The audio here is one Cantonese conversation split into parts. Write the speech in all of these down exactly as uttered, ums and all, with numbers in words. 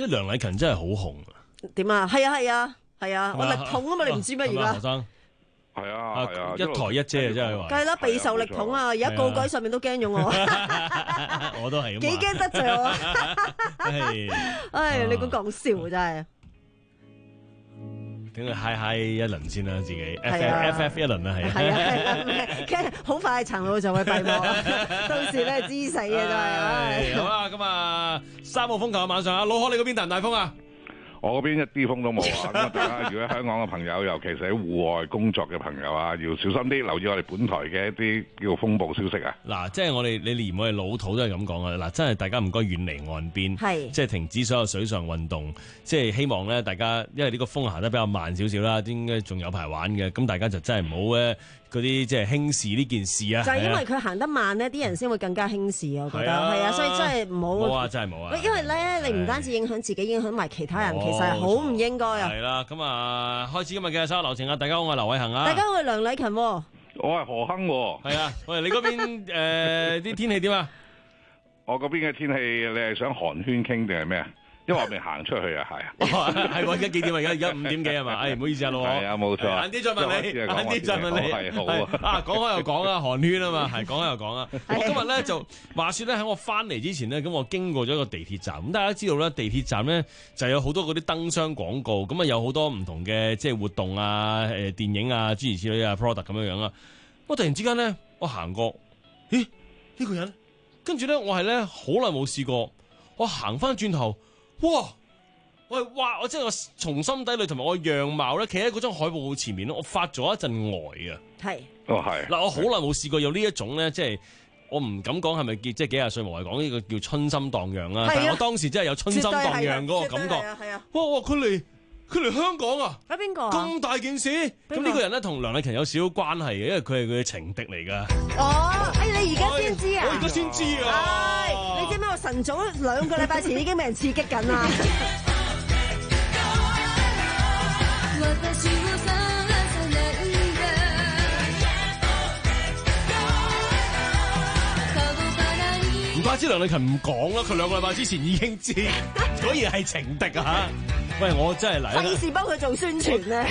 即係梁禮勤真係好紅啊！ 點啊？係啊係啊係啊！我力統啊嘛，你唔知咩而家？ 何生係啊係啊， 一台一姐啊，真係話。 梗係啦，備受力統啊！而家告舉上面都驚咗我。 我都係。 幾驚得罪我？唉，你估講笑真係。 等佢嗨嗨一輪先啦，自己 F F F 一輪啦，係啊。 係啊，係啊，好快陳老就會閉幕，到時咧知死啊真係。 好啦，咁啊，三號風球晚上啊，老可你嗰邊大唔大風啊？ 我嗰邊一啲風都冇啊！咁啊，大家如果香港嘅朋友，尤其是喺戶外工作嘅朋友啊，要小心啲，留意我哋本台嘅一啲叫風暴消息啊！ 嗱，即係我哋你連我哋老土都係咁講啊！嗱，真係大家唔該遠離岸邊， 係即係停止所有水上運動，即係希望咧大家，因為呢個風行得比較慢少少啦，應該仲有排玩嘅，咁大家就真係唔好咧嗰啲即係輕視呢件事啊！ 就係因為佢行得慢呢，啲人先會更加輕視啊！我覺得係啊，所以真係唔好。 冇啊，真係冇啊！ 因為咧，你唔單止影響自己，影響埋其他人，其實係好唔應該啊！ 係啦，咁啊，開始今日嘅所有流程啊！大家好，我係劉偉恒啊！ 大家好，我係梁禮勤。 我係何亨。 係啊，喂，你嗰邊誒啲天氣點啊？ 我嗰邊嘅天氣，你係想寒暄傾定係咩啊？因為我未行出去啊，係啊， 係喎，而家幾點啊？而家而家五點幾係嘛？哎，唔好意思啊，老闆。 係啊，冇錯。 晏啲再問你，晏啲再問你。 係好啊。 啊，講開又講啊，寒暄啊嘛，係講開又講啊。我今日咧就話説咧，喺我翻嚟之前咧，咁我經過咗一個地鐵站。咁大家知道咧，地鐵站咧就有好多嗰啲燈箱廣告，咁啊有好多唔同嘅即係活動啊、誒電影啊、諸如此類啊、product 咁樣樣啊。我突然之間咧，我行過，咦？呢個人？跟住咧，我係咧好耐冇試過，我行翻轉頭。哇！喂，哇！我真係我從心底裏同埋我樣貌咧，企喺嗰張海報前面咧，我發咗一陣呆啊！ 係， 哦係。 嗱，我好耐冇試過有呢一種咧，即係我唔敢講係咪叫即係幾廿歲無謂講呢個叫春心蕩漾啊！但係我當時真係有春心蕩漾嗰個感覺。 係啊！ 哇哇！佢嚟佢嚟香港啊！ 喺邊個啊？ 咁大件事，咁呢個人咧同梁禮勤有少少關係嘅，因為佢係佢嘅情敵嚟㗎。 哦，哎，你而家先知啊？ 我而家先知啊！ 唉，你知唔知我晨早兩個禮拜前已經俾人刺激緊啦？唔怪之梁禮勤唔講啦，佢兩個禮拜之前已經知，果然係情敵啊！喂，我真係嚟啦！費事幫佢做宣傳咧。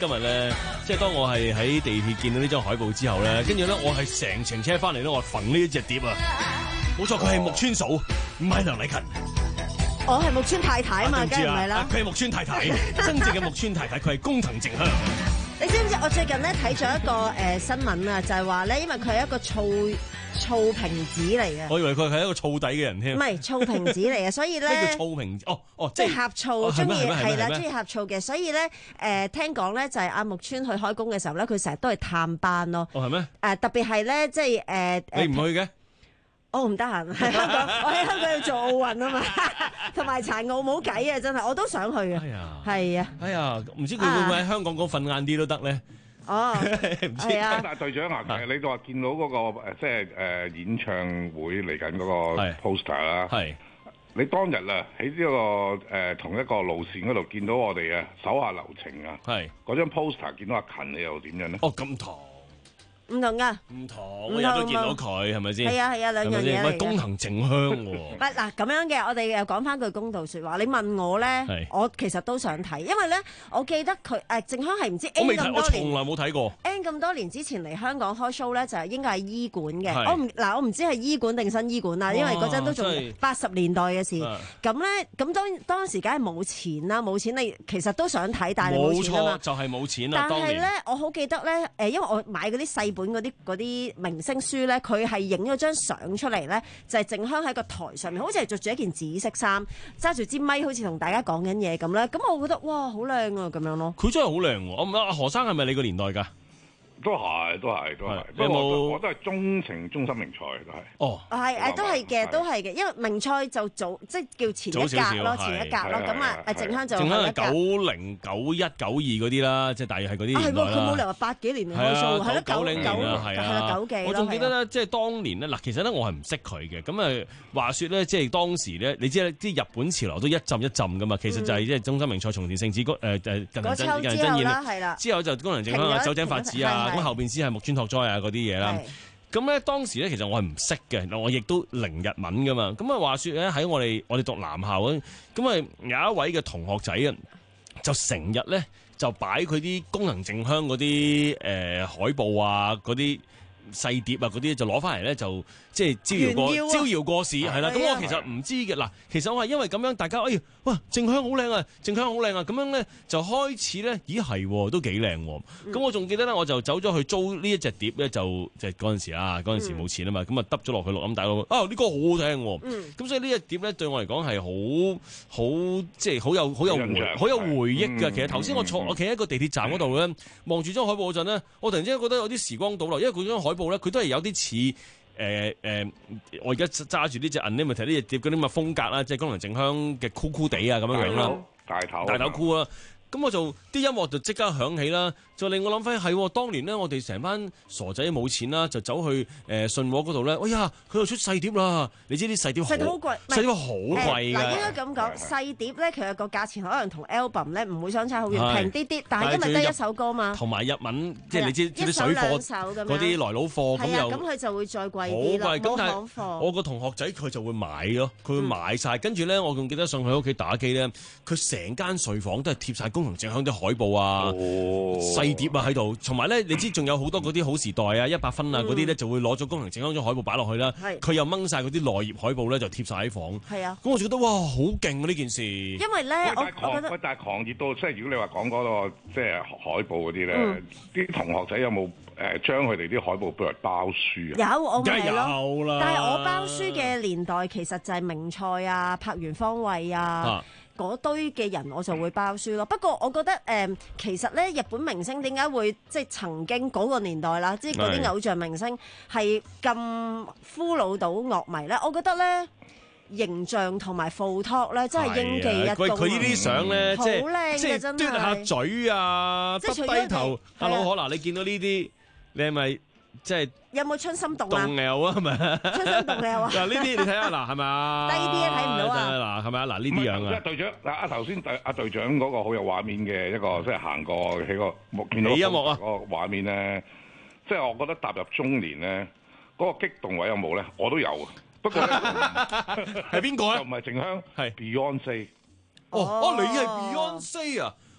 今日咧，即係當我係喺地鐵見到呢張海報之後咧，跟住咧我係成程車翻嚟咧，我係揈呢一隻碟啊！冇錯，佢係木村嫂，唔係梁禮勤。 我係木村太太啊嘛，梗係唔係啦。 佢係木村太太，真正嘅木村太太，佢係工藤靜香。 你知唔知我最近咧睇咗一個誒、呃、新聞啊，就係話咧，因為佢係一個醋醋瓶子嚟嘅。 我以為佢係一個燥底嘅人添。 唔係醋瓶子嚟嘅，所以咧咩叫醋瓶子？哦哦， 即係呷醋，中意係啦，中意係呷醋嘅。所以咧誒、呃，聽講咧就係阿木村去開工嘅時候咧，佢成日都係探班咯。 哦，係咩？誒、 呃，特別係咧，即係誒誒，呃、 你唔去嘅？ 我唔得閒喺香港，我喺香港要做奧運啊嘛，同埋殘奧冇計啊！真係，我都想去啊。係啊， 哎呀，唔知佢會唔會喺香港嗰瞓晏啲都得咧？ 哦， 唔知。 啊， 但係隊長啊，你都話見到嗰、那個即係誒演唱會嚟緊嗰個 poster 啦。係。你當日啊喺呢、這個誒、呃、同一個路線嗰度見到我哋啊手下留情啊。係。嗰張 poster 見到阿勤，你又點樣咧？ 哦，咁堂。 唔同噶， 唔同，我日都見到佢，係咪先？ 係啊係啊，兩樣嘢嚟嘅。 喂，工藤靜香喎。唔係嗱咁樣嘅，我哋又講翻句公道説話。你問我咧，我其實都想睇，因為咧，我記得佢誒靜香係唔知 N 咁多年， 我從來冇睇過。 N 咁多年之前嚟香港開 show 咧，就係應該係醫館嘅。我唔嗱，我唔知係醫館定新醫館啦，因為嗰陣都仲八十年代嘅事。咁咧，咁當當時梗係冇錢啦，冇錢你其實都想睇，但係冇錢啊嘛。 冇錯，就係冇錢啦。 但係咧，我好記得咧，誒，因為我買嗰啲細本嗰啲嗰啲。明星書咧，佢係影咗張相出嚟咧，就係靜香喺個台上面，好似係着住一件紫色衫，揸住支咪，好似同大家講緊嘢咁咧。咁我覺得哇，好靚啊，咁樣咯。 佢真係好靚喎！我唔阿何生係咪你個年代㗎？ 都係，都係，都係。 有冇？ 我都係鍾情中心名菜，都係。 哦， 係誒，都係嘅，都係嘅。因為名菜就早，即係叫前一格咯，前一格咯。咁啊，誒靜香就靜香係九零、九一、九二嗰啲啦，即係大約係嗰啲年代啦。 係喎，佢冇理由話八幾年開 show，係咯，九零年啦， 係啊， 九幾。 我仲記得咧，即係當年咧，嗱，其實咧我係唔識佢嘅。咁啊，話説咧，即係當時咧，你知咧，啲日本潮流都一浸一浸噶嘛。其實就係即係中心名菜、松田聖子誒誒近藤真近藤真彥之後就工藤靜香啊、酒井法子啊，咁後邊先係木村拓哉啊嗰啲嘢啦。咁咧當時咧其實我係唔識嘅，我亦都零日文噶嘛。咁啊話説咧喺我哋我哋讀男校嗰，咁啊有一位嘅同學仔啊，就成日咧就擺佢啲工藤靜香嗰啲誒海報啊嗰啲細碟啊嗰啲就攞翻嚟咧就即係招搖過招搖過市係啦。咁我其實唔知嘅嗱，其實我係因為咁樣大家哎呀哇靜香好靚啊，靜香好靚啊，咁樣咧就開始咧咦係都幾靚喎。咁我仲記得咧我就走咗去租呢一隻碟咧，就即係嗰陣時啊嗰陣時冇錢啊嘛，咁啊揼咗落去錄音帶度啊呢歌好好聽喎。咁所以呢隻碟咧對我嚟講係好好即係好有好有回好有回憶嘅。其實頭先我坐我企喺個地鐵站嗰度咧望住張海報嗰陣咧，我突然之間覺得有啲時光倒流，因為佢張海報咧佢都係有啲似。誒誒，我而家揸住呢隻 Unlimited 呢隻碟嗰啲咁嘅風格啦，即係功能靜香嘅酷酷地啊咁樣樣啦， 大頭大頭酷啊！咁我就啲音樂就即刻響起啦，就令我諗翻係當年咧，我哋成班傻仔冇錢啦，就走去誒信和嗰度咧。哎呀，佢又出細碟啦！你知啲細碟好貴，細碟好貴㗎。 嗱，應該咁講，細碟咧，其實個價錢可能同 album 咧唔會相差好遠，平啲啲，但係因為得一首歌嘛。同埋日文，即係你知啲水貨嗰啲來佬貨咁又，咁佢就會再貴啲咯。冇行貨。我個同學仔佢就會買咯，佢會買晒。跟住咧，我仲記得上去屋企打機咧，佢成間睡房都係貼晒工藤靜香啲海報啊、細碟啊喺度，同埋咧，你知仲有好多嗰啲好時代啊、一百分啊嗰啲咧，就會攞咗工藤靜香張海報擺落去啦。佢又掹晒嗰啲內頁海報咧，就貼晒喺房。係啊，咁我就覺得哇，好勁啊呢件事！因為咧，我我覺得，但係狂熱到即係如果你話講嗰個即係海報嗰啲咧，啲同學仔有冇誒將佢哋啲海報譬如包書啊？有，我梗係有啦。但係我包書嘅年代其實就係名菜啊、柏原芳惠啊。嗰堆嘅人我就會包書咯，不過我覺得誒、呃，其實咧日本明星點解會即係曾經嗰個年代啦，即係嗰啲偶像明星係咁俘虜到樂迷咧？我覺得咧形象同埋 photo 咧真係應記一功。佢呢啲相咧即係即係嘟下嘴啊，耷低頭。Hello，可能你見到呢啲，你係咪？即係有冇春心動啊？動搖啊，係咪？春心動搖啊！嗱，呢啲你睇下嗱，係咪啊？低啲啊，睇唔到啊！嗱，係咪啊？嗱，呢啲樣啊！即係隊長嗱，阿頭先阿隊長嗰個好有畫面嘅一個，即係行過喺個見到音樂啊個畫面咧，即係我覺得踏入中年咧，嗰個激動位有冇咧？我都有啊，不過係邊個咧？就唔係靜香，係 Beyonce。哦哦，你係 Beyonce 啊？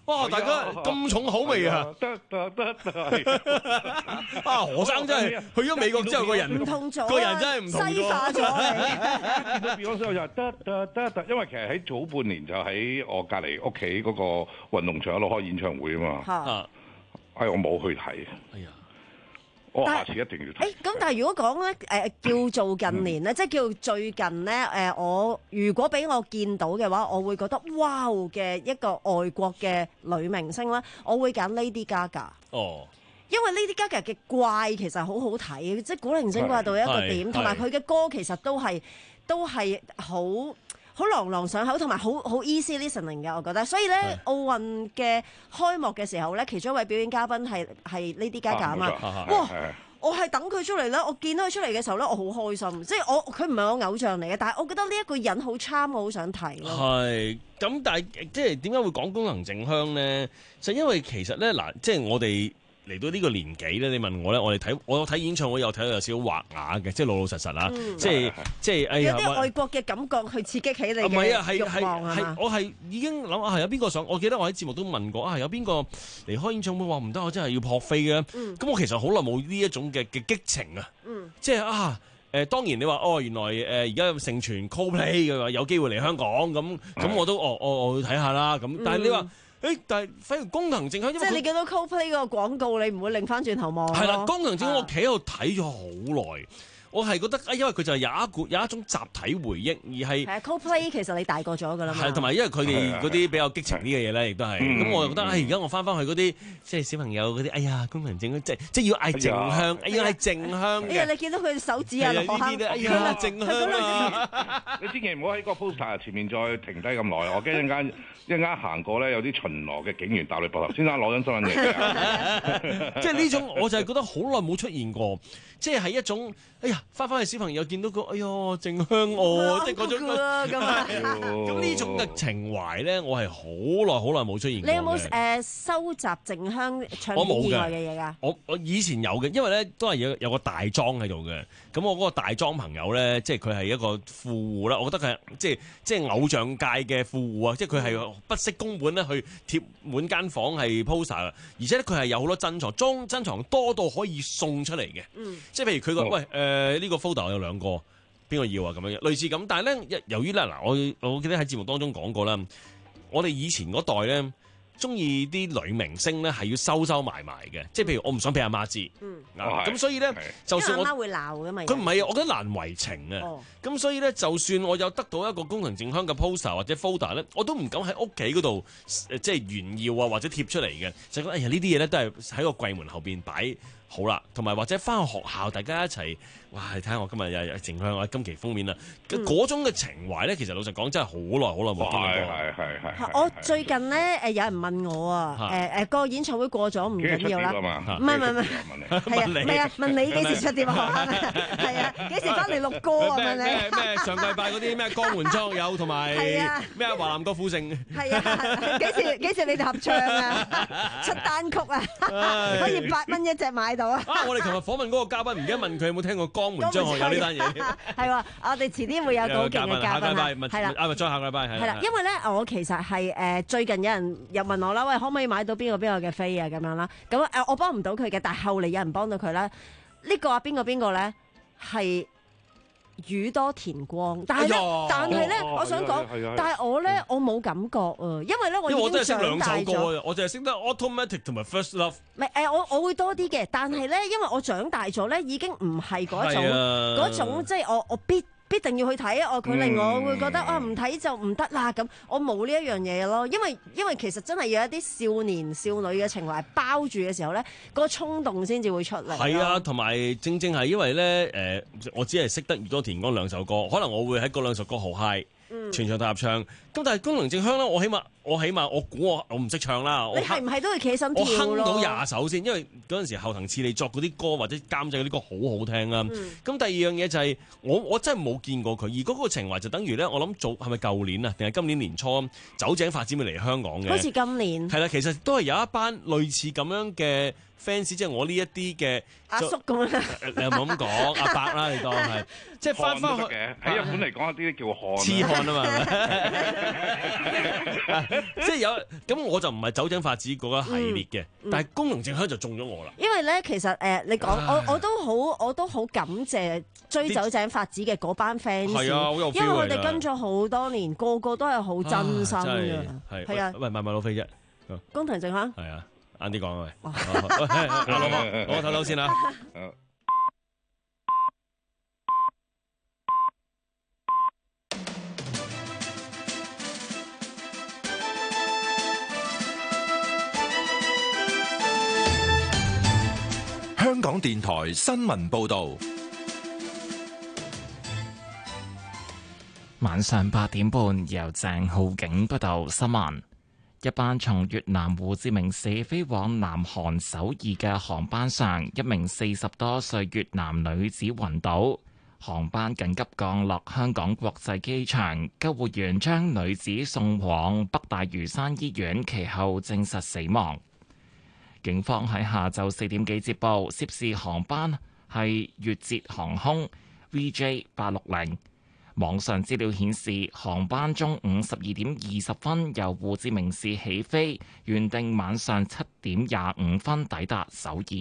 哇！大家咁重口味啊！ 得得得得啊！何生真係去咗美國之後個人唔同咗， 個人真係唔同咗， 西化咗。 見到 Beyonce 就得得得得，因為其實喺早半年就喺我隔離屋企嗰個運動場度開演唱會啊嘛。嚇！哎，我冇去睇。哎呀！我下次一定要睇。 誒，咁但係如果講咧，誒叫做近年咧，嗯、即係叫做最近咧，誒我如果俾我見到嘅話，我會覺得哇嘅一個外國嘅女明星咧，我會揀 Lady Gaga。哦。因為 Lady Gaga 嘅怪其實好好睇，即係古靈精怪到一個點，同埋佢嘅歌其實都係都係好好朗朗上口，同埋好好 easy listening 嘅，我覺得。所以咧，奧運嘅開幕嘅時候咧，其中一位表演嘉賓係係 Lady Gaga 啊嘛。哇！我係等佢出嚟咧，我見到佢出嚟嘅時候咧，我好開心。即係我佢唔係我偶像嚟嘅，但係我覺得呢一個人好 charm，我好想睇咯。係咁，但係即係點解會講功能靜香咧？就因為其實咧嗱，即係我哋嚟到呢個年紀咧，你問我咧，我哋睇我有睇演唱會，有睇到有少少滑啞嘅，即係老老實實啦，嗯、即係即係哎呀， 有啲外國嘅感覺去刺激起你嘅慾望啊！ 係我係已經諗啊，有邊個想？我記得我喺節目都問過啊，有邊個嚟開演唱會話唔得，我真係要撲飛嘅。咁、嗯、我其實好耐冇呢一種嘅嘅激情啊！嗯、即係啊誒、呃，當然你話哦，原來誒而家盛傳 Coldplay 嘅話有機會嚟香港咁咁，我都哦我我去睇下啦。咁但係你話。嗯誒，但係反而功能靜香，即係你見到 Coldplay 嗰個廣告，你唔會擰翻轉頭望。 係啦，功能靜香我企喺度睇咗好耐。我係覺得，因為佢就係有一股有一種集體回憶，而係係 Coldplay 其實你大個咗㗎啦嘛。 係同埋因為佢哋嗰啲比較激情啲嘅嘢咧，亦都係。咁我就覺得，誒而家我翻翻去嗰啲即係小朋友嗰啲，哎呀功能靜香，即係即係要嗌靜香，哎呀嗌靜香。 哎呀你見到佢手指啊落坑， 哎呀靜香啊！你千祈唔好喺個 poster 前面再停低咁耐，我驚一陣間一陣間行過咧，有啲巡邏嘅警員搭你膊頭，先生攞緊身份證。 即係呢種，我就係覺得好耐冇出現過，即係係一種，哎呀，翻返去小朋友見到個，哎喲，靜香我，即係嗰種咁呢種嘅情懷咧，我係好耐好耐冇出現過。 你有冇誒收集靜香唱片以外嘅嘢㗎？ 我我以前有嘅，因為咧都係有有個大莊喺度嘅。咁我嗰個大莊朋友咧，即係佢係一個富戶啦。我覺得佢係即係即係偶像界嘅富戶啊！即係佢係不惜工本咧去貼滿間房係 poster，而且咧佢係有好多珍藏，裝珍藏多到可以送出嚟嘅。嗯，即係譬如佢個、哦、喂誒呢、呃呢個 folder 有兩個，邊個要啊？咁樣類似咁，但係咧由於咧嗱，我我記得喺節目當中講過啦，我哋以前嗰代咧。中意啲女明星咧係要收收埋埋嘅，即係譬如我唔想俾阿媽知，咁、嗯、所以咧就算我阿媽會鬧㗎嘛， 佢唔係啊，我覺得難為情啊，咁、哦、所以咧就算我有得到一個功能靜香嘅 poster 或者 folder 咧，我都唔敢喺屋企嗰度即係炫耀啊或者貼出嚟嘅，就覺得哎呀呢啲嘢咧都係喺個櫃門後邊擺好啦，同埋或者翻去學校大家一齊，哇！睇下我今日又有靜香啊，今期封面啊，嗰、嗯、種嘅情懷咧，其實老實講真係好耐好耐冇見過。 係係係。 我最近咧誒有人問我啊，誒誒個演唱會過咗唔緊要啦，唔係唔係唔係，係啊，唔係啊，問你幾時出碟啊？係啊，幾時翻嚟錄歌啊？問你咩咩上禮拜嗰啲咩江門莊友同埋咩華南郭富城， 係啊，幾時幾時你哋合唱啊？出單曲啊？可以八蚊一隻買到啊！ 啊，我哋琴日訪問嗰個嘉賓，唔記得問佢有冇聽過江門張學友呢單嘢？ 係喎，我哋遲啲會有好勁嘅嘉賓啊！ 係啦，啊咪再下個禮拜係啦，因為咧我其實係誒、呃、最近有人又問我啦，喂可唔可以買到邊個邊個嘅飛啊咁樣啦？咁誒、呃、我幫唔到佢嘅，但係後嚟有人幫到佢啦。呢、呢個啊邊個邊個咧係宇多田光，但係咧，哎、但係咧，哦、我想講，但係我咧，我冇感覺啊，因為咧，我已經長大咗。 我淨係識兩首歌，我淨係識得 Automatic 同埋 First Love。 唔係誒，我我會多啲嘅，但係咧，因為我長大咗咧，已經唔係嗰種嗰、啊、種，即係我我必。必定要去睇啊！佢令我會覺得、嗯、啊，唔睇就唔得啦咁。我冇呢一樣嘢咯，因為因為其實真係有一啲少年少女嘅情懷包住嘅時候咧，嗰個衝動先至會出嚟。 係啊，同埋正正係因為咧誒、呃，我只係識得宇多田光兩首歌，可能我會喺嗰兩首歌好 high。全場大合唱，咁但係功能靜香咧，我起碼我起碼我估我我唔識唱啦。 你係唔係都會企起身跳咯？ 我哼到廿首先，因為嗰陣時後藤次利作嗰啲歌或者監製嗰啲歌好好聽啦。咁、嗯、第二樣嘢就係、是、我我真係冇見過佢，而嗰個情懷就等於咧，我諗做係咪舊年啊，定係今年年初酒井法子咪嚟香港嘅？ 好似今年係啦，其實都係有一班類似咁樣嘅 fans，即係我呢一啲嘅阿叔咁樣， 你又冇咁講阿伯啦，你當係即係翻翻去嘅喺日本嚟講，啲叫漢痴漢啊嘛。 即係有咁，我就唔係酒井法子嗰個系列嘅，嗯嗯、但係功能正香就中咗我啦。 因為咧，其實誒、呃，你講我我都好，我都好感謝追酒井法子嘅嗰班 fans， 係啊，好有 feel 因為我哋跟咗好多年，個個都係好真心嘅，係啊， 喂，買買老飛啫， 公平正香， 係啊，晏啲講啊，喂，阿老婆，我唞唞先啦。 香港電台新聞報道， 晚上八點半由鄭浩景報道新聞。一班從越南胡志明市飛往南韓首爾嘅航班上，一名四十多歲越南女子暈倒，航班緊急降落香港國際機場，救護員將女子送往北大嶼山醫院，其後證實死亡。警方喺下晝四點幾接報，涉事航班係越捷航空 V J 八六零。網上資料顯示，航班中午十二點二十分由胡志明市起飛，原定晚上七點廿五分抵達首爾。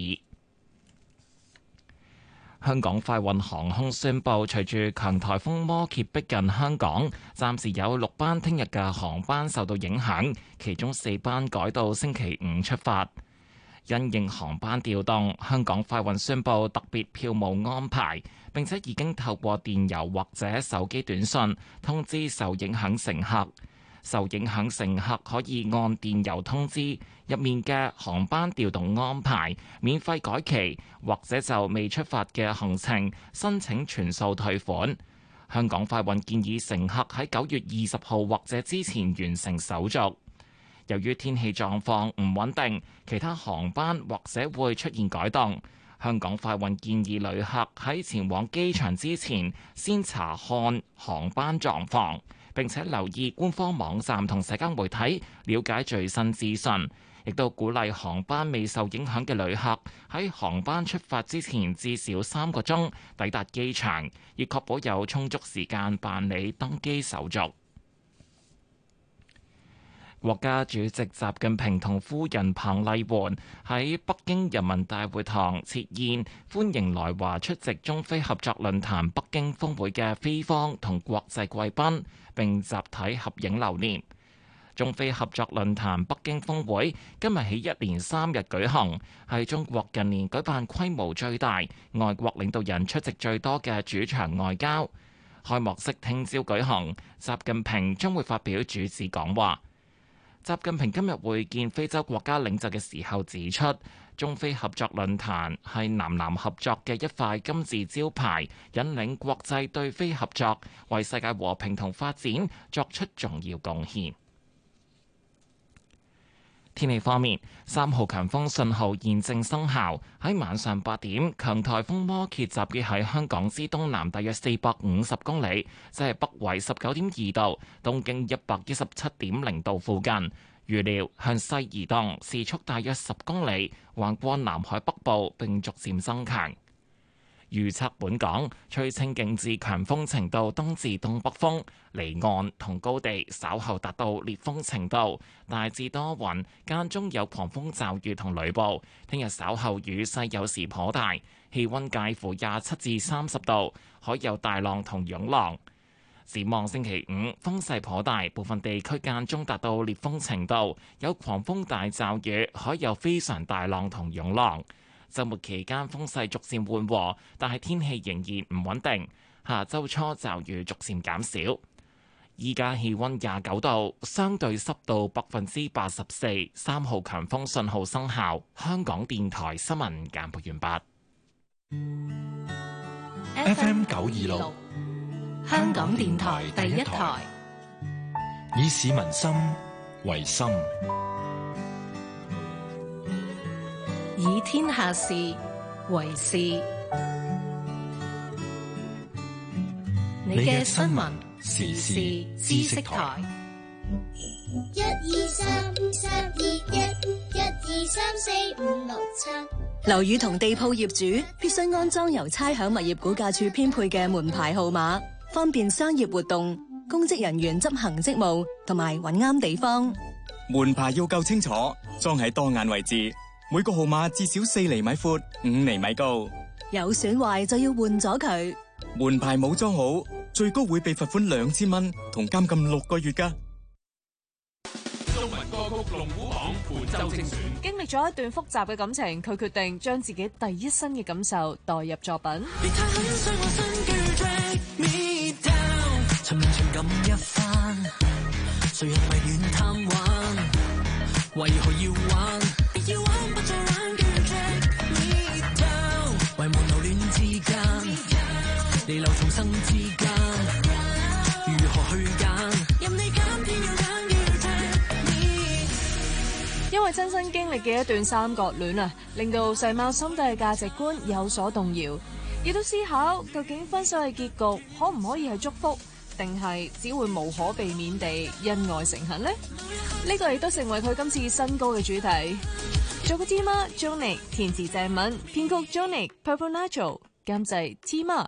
香港快運航空宣布，隨住強颱風摩羯逼近香港，暫時有六班聽日嘅航班受到影響，其中四班改到星期五出發。因應航班調動，香港快運宣布特別票務安排，並且已經透過電郵或者手機短信通知受影響乘客。受影響乘客可以按電郵通知入面嘅航班調動安排，免費改期，或者就未出發嘅行程申請全數退款。香港快運建議乘客喺九月二十號或者之前完成手續。由於天氣狀況唔穩定，其他航班或者會出現改動。香港快運建議旅客喺前往機場之前，先查看航班狀況，並且留意官方網站同社交媒體，了解最新資訊。亦都鼓勵航班未受影響嘅旅客喺航班出發之前至少三個鐘抵達機場，以確保有充足時間辦理登機手續。國家主席習近平同夫人彭麗媛喺北京人民大會堂設宴，歡迎來華出席中非合作論壇北京峰會嘅菲方同國際貴賓，並集體合影留念。中非合作論壇北京峰會今日起一連三日舉行，係中國近年舉辦規模最大、外國領導人出席最多嘅主場外交。開幕式聽朝舉行，習近平將會發表主旨講話。習近平今日會見非洲國家領袖嘅時候指出，中非合作論壇係南南合作嘅一塊金字招牌，引領國際對非合作，為世界和平同發展作出重要貢獻。天氣方面，三號強風信號現正生效。喺晚上八點，強颱風摩羯集結喺香港之東南大約四百五十公里，即係北緯十九點二度、東經一百一十七點零度附近。預料向西移動，時速大約十公里，橫過南海北部並逐漸增強。預測本港吹清勁至強風程度東至東北風，離岸同高地稍後達到烈風程度，大致多雲，間中有狂風驟雨同雷暴。聽日稍後雨勢有時頗大，氣溫介乎廿七至三十度，海有大浪同湧浪。展望星期五風勢頗大，部分地區間中達到烈風程度，有狂風大驟雨，海有非常大浪同湧浪。週末期間風勢逐漸緩和，但係天氣仍然唔穩定。下週初驟雨逐漸減少。依家氣溫廿九度，相對濕度百分之八十四，三號強風信號生效。香港電台新聞簡報完畢。F M 九二六， 香港電台第一台， 以市民心為心， 以天下事為事。你嘅新聞時事知識台， 一二三三二一，一二三四五六七。 樓宇同地鋪業主必須安裝由差餉物業估價署編配嘅門牌號碼，方便商業活動。 公職人員執行職務同埋揾啱地方。 門牌要夠清楚，裝喺當眼位置，每個號碼至少四厘米闊、五厘米高。 有損壞就要換咗佢。 門牌冇裝好，最高會被罰款兩千蚊同監禁六個月㗎。 中文歌曲龍虎榜本周精選。 經歷咗一段複雜嘅感情，佢決定將自己第一身嘅感受代入作品。別太狠傷我身，跟住 drag me down， 尋人情感一番，誰人迷戀貪玩，為何要玩？別要玩不再玩，跟住 drag me down， 為無留戀之間，離流重生之間，如何去揀？任你揀，偏要揀。因為親身經歷嘅一段三角戀啊，令到細貓心底嘅價值觀有所動搖，亦都思考究竟分手嘅結局可唔可以係祝福，定係只會無可避免地恩愛成恨呢？呢、這個亦都成為佢今次新歌嘅主題。作曲 Tima Jonic， 填詞鄭敏，編曲 Jonic Purple Natural， 監製 Tima。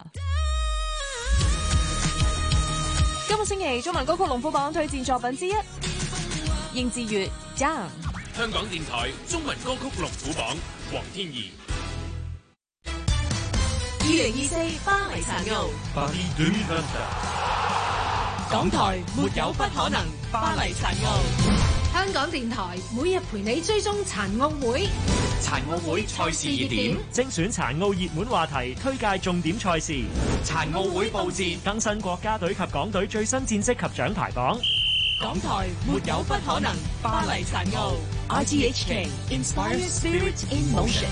今個星期中文歌曲龍虎榜推薦作品之一，應智越 Down。 香港電台中文歌曲龍虎榜，黃天怡。 二零二四巴黎殘奧，港台沒有不可能，巴黎殘奧。香港電台每日陪你追蹤殘奧會， 殘奧會賽事熱點， 精選殘奧熱門話題，推介重點賽事。 殘奧會報捷， 更新國家隊及港隊最新戰績及獎牌榜。 港台沒有不可能，巴黎殘奧。R T H K Inspire Spirit in Motion。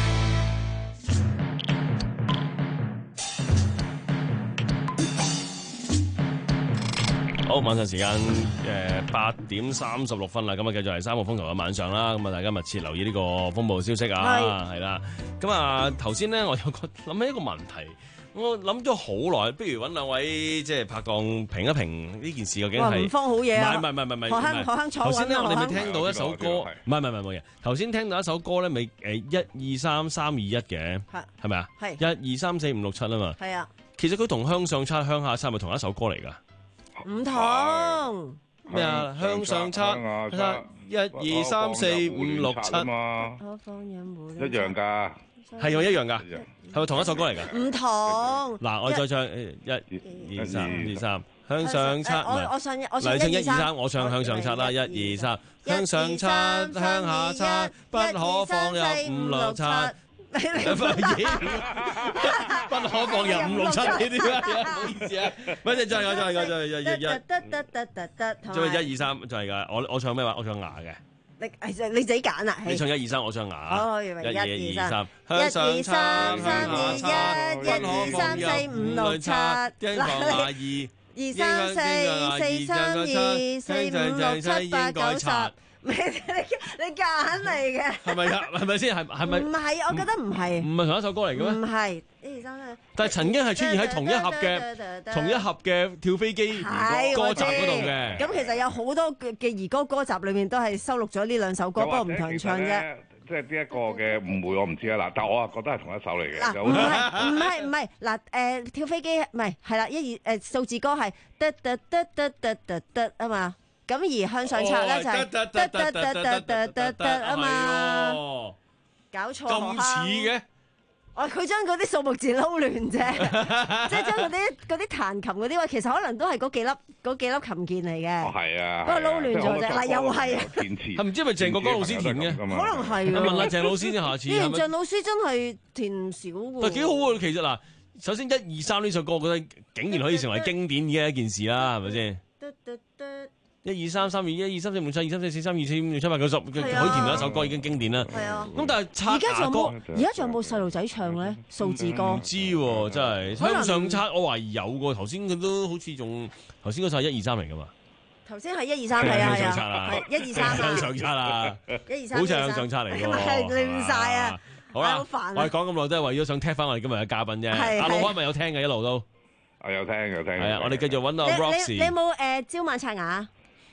好，晚上時間誒八點三十六分啦，咁啊繼續係三號風球嘅晚上啦，咁啊大家密切留意呢個風暴消息啊，係啦，咁啊頭先咧我有個諗起一個問題。我諗咗好耐，不如揾兩位即係拍檔評一評呢件事究竟係。 唔方好嘢啊！ 唔係唔係唔係唔係。 何坑何坑坐穩啊！ 頭先咧，我哋咪聽聽到一首歌，唔係唔係唔係冇嘢。頭先聽到一首歌咧，咪誒一二三三二一嘅，係係咪啊？係一二三四五六七啊嘛。係啊。其實佢同向上叉、向下叉咪同一首歌嚟㗎。唔同。咩啊？向上叉，一二三四五六七。 一樣㗎。 係咪一樣㗎？係咪同一首歌嚟㗎？唔同。嗱，我再唱一、二、三、二、三，向上叉。 我我唱我唱一、二、三，我唱向上叉啦，一、二、三，向上叉，向下叉，不可放入五六七。你你乜嘢？不可放入五六七呢啲乜嘢？唔好意思啊，咪再再再再再一、一、一，得得得得得，再一、二、三就係㗎。我我唱咩話？我唱牙嘅。你係你自己揀啊！你唱一二三，我唱牙。哦，一二三，向上叉，三二一，一二三四五六七，跟住牙二，二三四四三二四五六七八九十。你你揀嚟嘅。係咪㗎？係咪先？係係咪？唔係，我覺得唔係。唔係同一首歌嚟嘅咩？唔係，一二三四。但係曾經係出現喺同一盒嘅同一盒嘅跳飛機歌集嗰度嘅。咁其實有好多嘅嘅兒歌歌集裏面都係收錄咗呢兩首歌，不過唔同人唱啫。 即係呢一個嘅誤會，我唔知啊嗱，但我啊覺得係同一首嚟嘅。 嗱，唔係唔係唔係嗱，誒跳飛機唔係係啦，一二誒數字歌係得得得得得得得啊嘛。咁而向上插咧就係得得得得得得得得啊嘛，搞錯咁似嘅，哦佢將嗰啲數目字撈亂啫，即係將嗰啲嗰啲彈琴嗰啲位，其實可能都係嗰幾粒嗰幾粒琴鍵嚟嘅。哦係啊，不過撈亂咗啫，嗱又係，係唔知係咪鄭國江老師填嘅？可能係。你問下鄭老師先，下次。以前鄭老師真係填少喎。但係幾好喎，其實嗱，首先一二三呢首歌，我覺得竟然可以成為經典嘅一件事啦，係咪先？一二三三二一二三四五七二三四四三二四五六七八九十，可以填到一首歌已經經典啦。係啊。咁但係刷牙歌，而家仲有冇細路仔唱咧？數字歌唔知喎，真係向上刷，我懷疑有喎。頭先佢都好似仲頭先嗰首係一二三嚟噶嘛？頭先係一二三係啊係啊，係一二三向上刷啊，一二三好似向上刷嚟㗎喎。係亂曬啊！好啦，我哋講咁耐都係為咗想踢翻我哋今日嘅嘉賓啫。阿老開咪有聽嘅一路都。我有聽有聽。係啊，我哋繼續揾到 Roxy。你你有冇誒朝晚刷牙？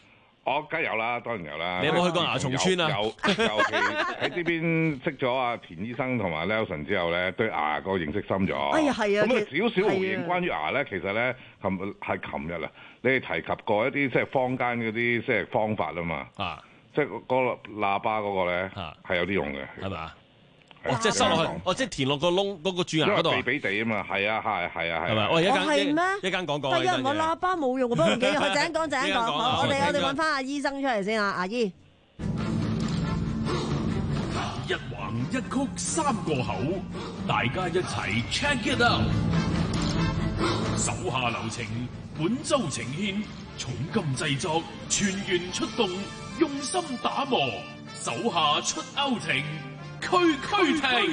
我梗係有啦，當然有啦。 你有冇去過牙蟲村啊？ 有，尤其喺呢邊識咗阿田醫生同埋 Nelson 之後咧，對牙個認識深咗。 哎呀，係啊。 咁啊，少少回應關於牙咧，其實咧，琴係琴日啦，你哋提及過一啲即係坊間嗰啲即係方法啊嘛。啊。即係嗰個喇叭嗰個咧，係有啲用嘅， 係咪？哦，即係塞落去，哦，即係填落個窿嗰個蛀牙嗰度。 地地地啊嘛，係啊，係係啊，係咪？ 我一間係咩？ 一間講講。 但有人話喇叭冇用，不過唔緊要，佢陣間講陣間講。好，我哋我哋揾翻阿醫生出嚟先啊，阿姨。 一橫一曲三個口，大家一齊 check it out。手下留情，本周呈獻重金製作，全員出動，用心打磨，手下出歐情。區區停，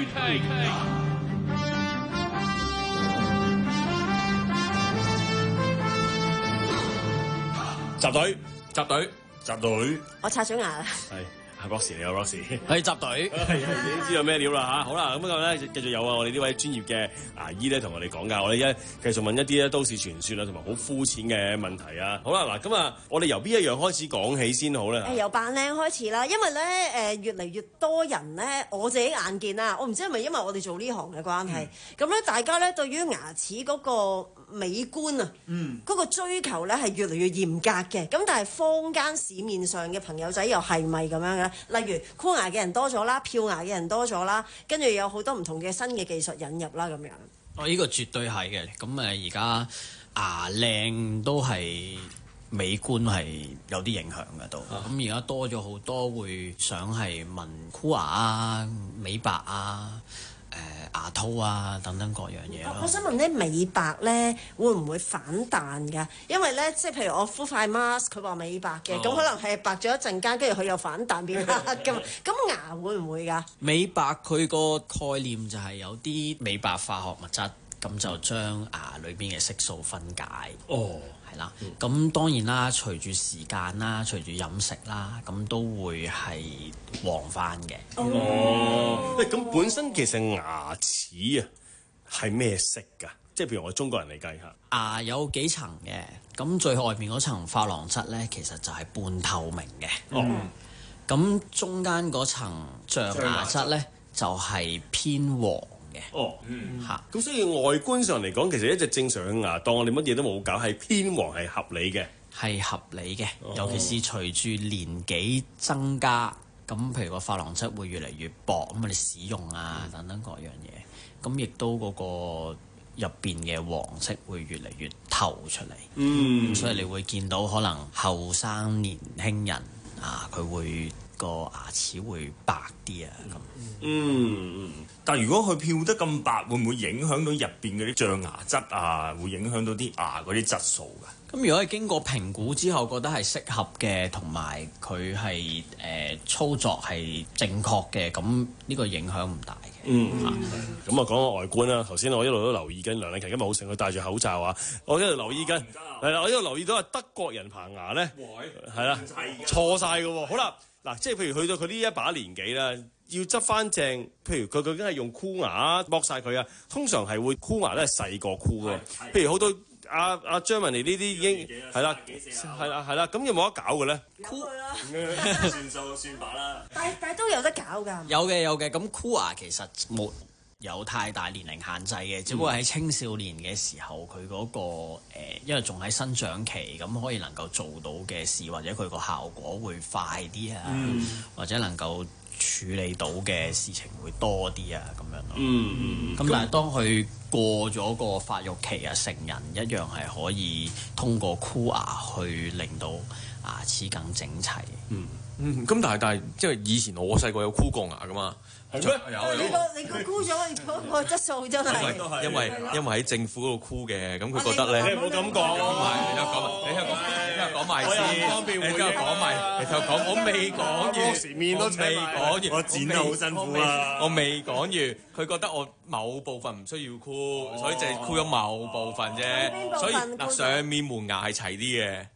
集隊，集隊，集隊。 我刷咗牙啦。 係。阿 Roxy 你好 Roxy， 係集隊， 係已經知道咩料啦嚇。好啦，咁啊咧繼續有啊，我哋呢位專業嘅牙醫咧同我哋講㗎。我哋而家繼續問一啲咧都市傳說啊，同埋好膚淺嘅問題啊。好啦，嗱咁啊，我哋由邊一樣開始講起先好咧？ 誒，由扮靚開始啦，因為咧誒、呃、越嚟越多人咧，我自己眼見啊，我唔知係咪因為我哋做呢行嘅關係，咁咧、嗯、大家咧對於牙齒嗰個美觀啊，嗯，嗰個追求咧係越嚟越嚴格嘅。咁但係坊間市面上嘅朋友仔又係咪咁樣嘅？例如箍牙嘅人多咗啦，漂牙嘅人多咗啦，跟住有好多唔同嘅新嘅技術引入啦，咁樣。 哦，呢、這個絕對係嘅。咁誒，而家牙靚都係美觀係有啲影響嘅都。咁而家多咗好多會想係問箍牙啊、美白啊、誒、呃、牙套啊等等各樣嘢咯。 我想問咧，美白咧會唔會反彈㗎？因為咧，即係譬如我敷塊 mask，佢話美白嘅，咁、哦、可能係白咗一陣間，跟住佢又反彈變黑㗎嘛。咁牙會唔會㗎？ 美白佢個概念就係有啲美白化學物質，咁就將牙裏邊嘅色素分解。哦，係啦。咁、嗯、當然啦，隨住時間啦，隨住飲食啦，咁都會係黃翻嘅。 哦，喂，咁本身其實牙齒啊係咩色㗎？即係譬如我中國人嚟計下， 牙有幾層嘅，咁最外面嗰層珐琅質咧，其實就係半透明嘅。哦，咁中間嗰層象牙質咧，就係偏黃嘅。 哦，嗯，嚇，咁所以外觀上嚟講，其實一隻正常嘅牙，當我哋乜嘢都冇搞，係偏黃係合理嘅， 係合理嘅。尤其是隨住年紀增加，咁譬如個珐琅質會越嚟越薄，咁我哋使用啊等等各樣嘢，咁亦都嗰個入邊嘅黃色會越嚟越透出嚟。嗯，所以你會見到可能後生年輕人啊，佢會個牙齒會白啲啊咁。 嗯，但係如果佢漂得咁白，會唔會影響到入邊嗰啲象牙質啊？會影響到啲牙嗰啲質素㗎？ 咁如果係經過評估之後覺得係適合嘅，同埋佢係誒操作係正確嘅，咁呢個影響唔大嘅。 嗯，咁啊講個外觀啦。頭先我一路都留意緊梁麗琪今日好成，佢戴住口罩啊。我一路留意緊，係啦，我一路留意到啊德國人棚牙咧，係啦，錯晒㗎喎。好啦，嗱，即係譬如去到佢呢一把年紀啦，要執翻正，譬如佢究竟係用箍牙剝晒佢啊，通常係會箍牙咧係細過箍㗎。譬如好多。阿阿張文妮呢啲已經係啦，係啦係啦，咁有冇得搞嘅咧？ 箍啦， 算數算法啦。 但但都有得搞㗎。 有嘅有嘅，咁箍牙其實冇有太大年齡限制嘅，只不過喺青少年嘅時候，佢嗰個誒，因為仲喺生長期，咁可以能夠做到嘅事，或者佢個效果會快啲啊，嗯、或者能夠處理到嘅事情會多啲啊，咁樣咯。嗯，咁但係當佢過咗個發育期啊，成人一樣係可以通過箍牙去令到牙齒更整齊。 嗯嗯，咁但係但係，即係以前我細個有箍過牙噶嘛。 係咩？有你個你個箍咗嗰個質素真係。 因為因為喺政府嗰度箍嘅，咁佢覺得咧。 你唔好咁講。 唔係，你聽我講，你聽我講，你聽我講埋先。 方便會。 你聽我講埋，你聽我講，我未講完。我未講完。 我剪得好辛苦啊！ 我未講完，佢覺得我某部分唔需要箍，所以就係箍咗某部分啫。所以嗱，上面門牙係齊啲嘅。係喎。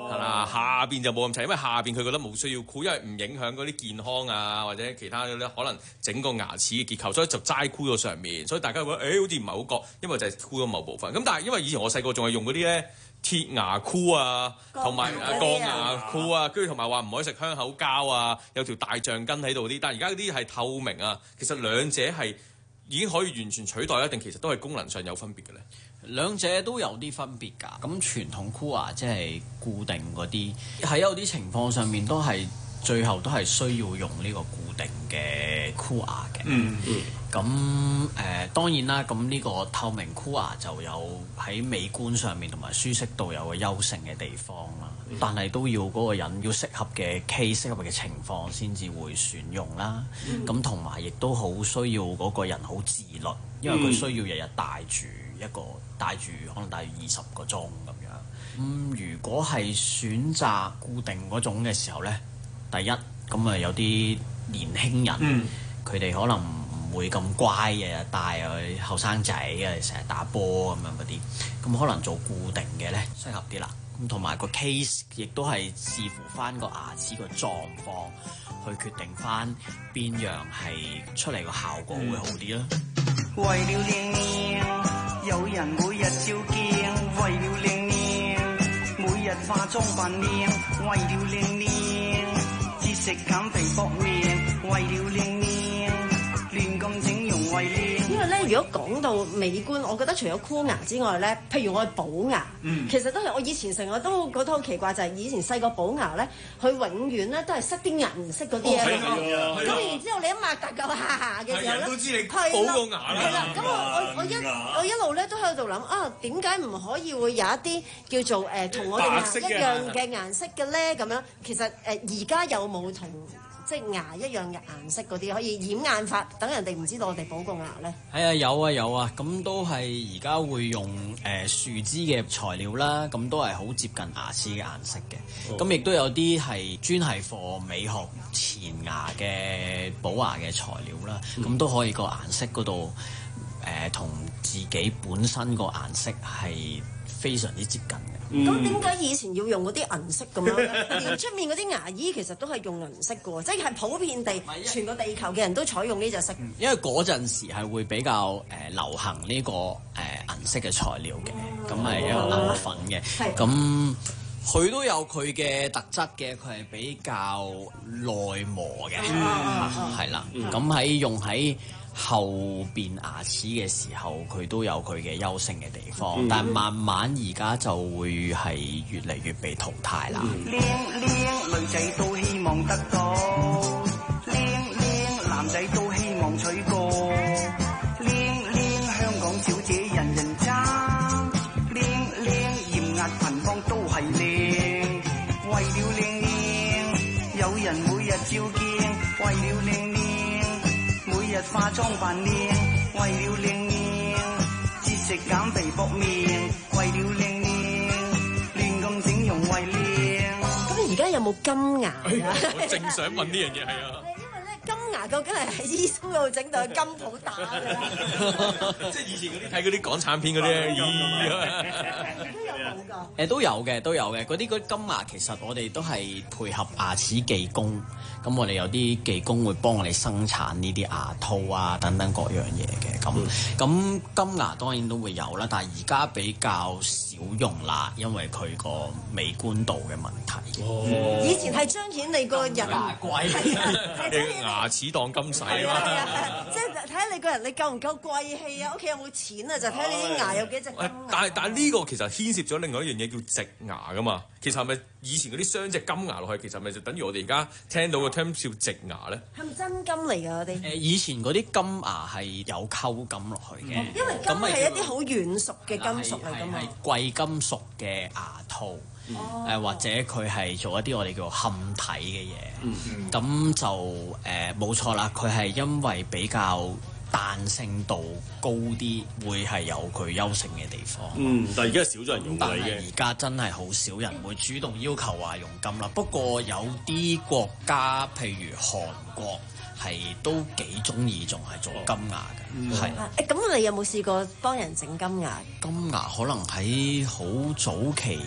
係啦，下邊就冇咁齊，因為下邊佢覺得冇需要箍，因為唔影響嗰啲健康啊或者其他嗰啲可能整個牙齒嘅結構，所以就齋箍咗上面，所以大家覺得誒、欸、好似唔係好覺，因為就係箍咗某部分。咁但係因為以前我細個仲係用嗰啲咧鐵牙箍啊，同埋鋼牙箍啊，跟住同埋話唔可以食香口膠啊，有條大橡筋喺度啲，但係而家嗰啲係透明啊，其實兩者係已經可以完全取代，一定其實都係功能上有分別嘅咧？ 兩者都有啲分別㗎。咁傳統箍牙即係固定嗰啲，喺有啲情況上面都係最後都係需要用呢個固定嘅箍牙嘅。嗯嗯。咁誒、呃、當然啦，咁呢個透明箍牙就有喺美觀上面同埋舒適度有個優勝嘅地方啦。嗯、但係都要嗰個人要適合嘅 case、適合嘅情況先至會選用啦。咁同埋亦都好需要嗰個人好自律，因為佢需要日日戴住一個戴住可能戴住二十個鐘咁樣。咁、嗯、如果係選擇固定嗰種嘅時候呢，第一咁啊有啲年輕人佢哋、嗯、可能唔會咁乖日日戴啊，後生仔啊成日打波咁樣嗰啲，咁可能做固定嘅呢，適合啲啦。咁同埋個 case 亦都係視乎翻個牙齒個狀況去決定翻邊樣係出嚟個效果會好啲啦。為了靚靚，有人每日照鏡，為了靚靚，每日化妝扮靚，為了靚靚，節食減肥搏命，為了靚靚，亂咁整容為靚。因為咧，如果講到美觀，我覺得除咗箍牙之外咧，譬如我去補牙，嗯、其實都係我以前成日都覺得好奇怪，就係、是、以前細個補牙咧，佢永遠咧都係塞啲銀色嗰啲嘢。咁然之後你一擘大嚿下下嘅時候咧，都知你補過牙啦。係啦，咁我我我一我一路咧都喺度諗啊，點解唔可以會有一啲叫做誒同、呃、我哋牙一樣嘅顏色嘅咧？咁樣其實誒而家有冇同？即係牙一樣嘅顏色嗰啲可以掩眼法，等人哋唔知道我哋補過牙咧。係啊，有啊有啊，咁都係而家會用誒、呃、樹脂嘅材料啦，咁都係好接近牙齒嘅顏色嘅。咁亦、哦、都有啲係專係 for 美學前牙嘅補牙嘅材料啦，咁、嗯、都可以個顏色嗰度誒同自己本身個顏色係非常之接近嘅。咁點解以前要用嗰啲銀色咁樣咧？連出面嗰啲牙醫其實都係用銀色嘅喎，即係普遍地全個地球嘅人都採用呢隻色。因為嗰陣時係會比較誒、呃、流行呢、呢個誒、呃、銀色嘅材料嘅，咁係、嗯、一個銀粉嘅。咁佢都有佢嘅特質嘅，佢係比較耐磨嘅，係啦。咁喺用喺後邊牙齒嘅時候，佢都有佢嘅優勝嘅地方，嗯、但係慢慢而家就會係越嚟越被淘汰啦。靚靚女仔都希望得到，靚靚男仔都希望娶過，靚靚香港小姐人人爭，靚靚嚴壓貧芳都係靚，為了靚靚，有人每日照鏡，為了靚靚。每日化妝扮靚，為了靚靚，節食減肥搏命，為了靚靚，亂咁整容為靚。咁而家有冇金牙啊？ 我正想問呢樣嘢係啊。 因為咧金牙究竟係喺醫生度整到係金鋪打嘅？ 即係以前嗰啲睇嗰啲港產片嗰啲，咦？ 都有冇㗎？ 誒都有嘅，都有嘅。嗰啲嗰啲金牙其實我哋都係配合牙齒技工。咁我哋有啲技工會幫我哋生產呢啲牙套啊等等各樣嘢嘅，咁咁、嗯、金牙當然都會有啦，但係而家比較少用啦，因為佢個美觀度嘅問題。 哦、以前係彰顯你個人牙貴， 你牙齒當金使啊！ 即係睇下你個人你夠唔夠貴氣啊？屋企有冇錢啊？就睇下你啲牙有幾隻金牙。 但係但係呢個其實牽涉咗另外一樣嘢叫植牙噶嘛。其實係咪以前嗰啲雙隻金牙落去，其實係咪就等於我哋而家聽到嘅 term 叫植牙咧？ 係咪真金嚟㗎？嗰啲誒以前嗰啲金牙係有溝金落去嘅， 因為金係一啲好軟熟嘅金屬嚟㗎嘛， 係貴金屬嘅牙套，誒、哦呃、或者佢係做一啲我哋叫嵌體嘅嘢，咁、嗯、就誒冇錯啦，佢係因為比較彈性度高啲，會係有佢優勝嘅地方。 嗯，但係而家少咗人用啦，已經。 但係而家真係好少人會主動要求話用金啦。不過有啲國家，譬如韓國，係都幾中意仲係做金牙嘅。係、 哦。誒咁、欸，你有冇試過幫人整金牙？ 金牙可能喺好早期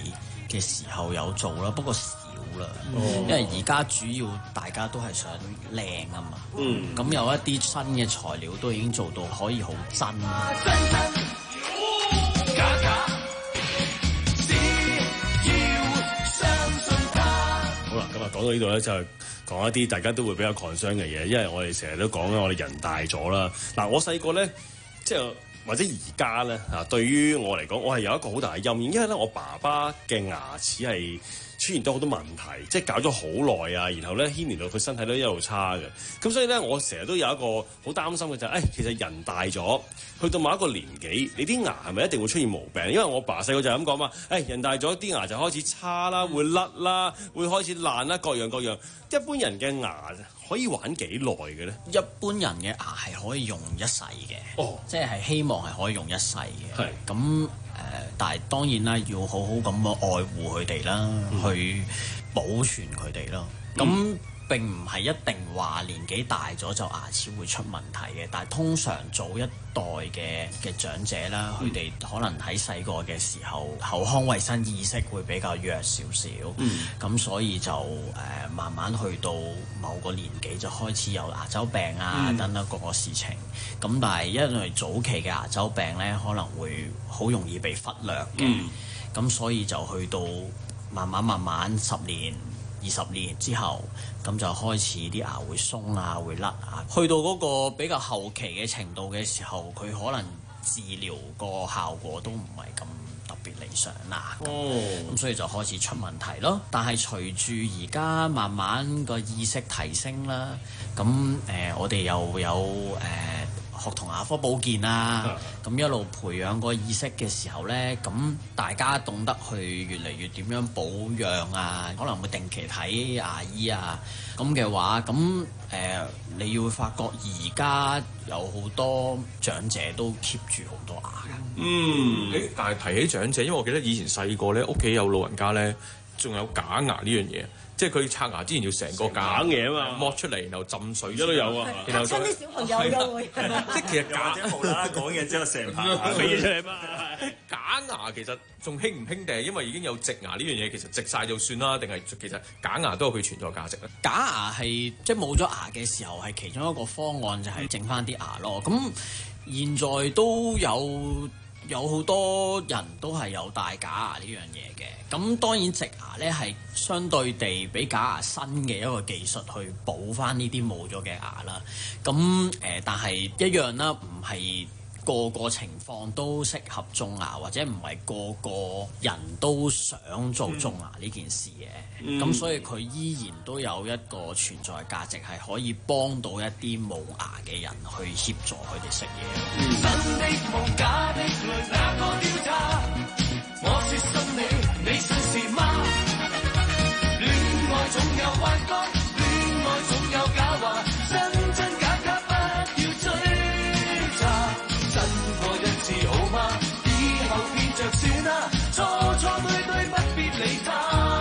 嘅時候有做啦，不過少啦， 哦、 因為而家主要大家都係想靚啊嘛。嗯，咁有一啲新嘅材料都已經做到可以好真。真真假假，只要相信他。 好啦，咁啊講到呢度咧，就係講一啲大家都會比較 concern 嘅嘢，因為我哋成日都講咧，我哋人大咗啦。嗱，我細個咧，即係或者而家咧嚇，對於我嚟講，我係有一個好大嘅陰影，因為咧我爸爸嘅牙齒係出現咗好多問題，即係搞咗好耐啊，然後咧牽連到佢身體都一路差嘅。咁所以咧，我成日都有一個好擔心嘅就係、是，誒、哎、其實人大咗，去到某一個年紀，你啲牙係咪一定會出現毛病？因為我爸細個就係咁講嘛，誒、哎、人大咗啲牙就開始差啦，會甩啦，會開始爛啦，各樣各樣。一般人嘅牙可以玩幾耐嘅咧？ 一般人嘅牙係可以用一世嘅，哦，即係希望係可以用一世嘅。係咁誒，但係當然啦，要好好咁愛護佢哋啦，嗯、去保存佢哋咯。咁、嗯並唔係一定話年紀大咗就牙齒會出問題嘅，但係通常早一代嘅嘅長者啦，佢哋、嗯、可能喺細個嘅時候口腔衛生意識會比較弱少少，咁、嗯、所以就誒、呃、慢慢去到某個年紀就開始有牙周病啊、嗯、等等各個事情。咁但係因為早期嘅牙周病咧，可能會好容易被忽略嘅，咁、嗯、所以就去到慢慢慢慢十年、二十年之後，咁就開始啲牙會鬆啊，會甩啊。去到嗰個比較後期嘅程度嘅時候，佢可能治療個效果都唔係咁特別理想啦。咁、哦、所以就開始出問題咯。但係隨住而家慢慢個意識提升啦，咁誒、呃、我哋又有誒。呃學童牙科保健啊，咁一路培養個意識嘅時候呢，咁大家懂得去越嚟越點樣保養啊，可能會定期睇牙醫啊，咁嘅話，咁誒、呃、你要發覺而家有好多長者都 keep 住好多牙嘅。 嗯，誒，但係提起長者，因為我記得以前細個呢，屋企有老人家呢，仲有假牙呢樣嘢。即係佢刷牙之前要成個假嘢啊嘛，剝出嚟然後浸水，而家都有啊。然後親啲小朋友都會，即係其實假冇啦啦講嘢之後成排牙飛出嚟嘛。假牙其實仲興唔興定係因為已經有植牙呢樣嘢，其實植晒就算啦，定係其實假牙都有佢存在價值咧？ 假牙係即係冇咗牙嘅時候係其中一個方案，就係整翻啲牙咯。咁現在都有。有好多人都係有戴假牙呢樣嘢嘅，咁當然植牙呢係相對地比假牙新嘅一個技術去補翻呢啲冇咗嘅牙啦。咁誒、呃，但係一樣啦，唔係個個情況都適合種牙，或者唔係個個人都想做種牙呢件事嘅。咁、嗯、所以佢依然都有一個存在價值，係可以幫到一啲冇牙嘅人去協助佢哋食嘢。真的無假的哪個調查？我說心理，你信是嗎？戀愛總有幻覺，戀愛總有假話，真真假假不要追查，真過一次好嗎？以後變着算啦，錯錯對對不必理他。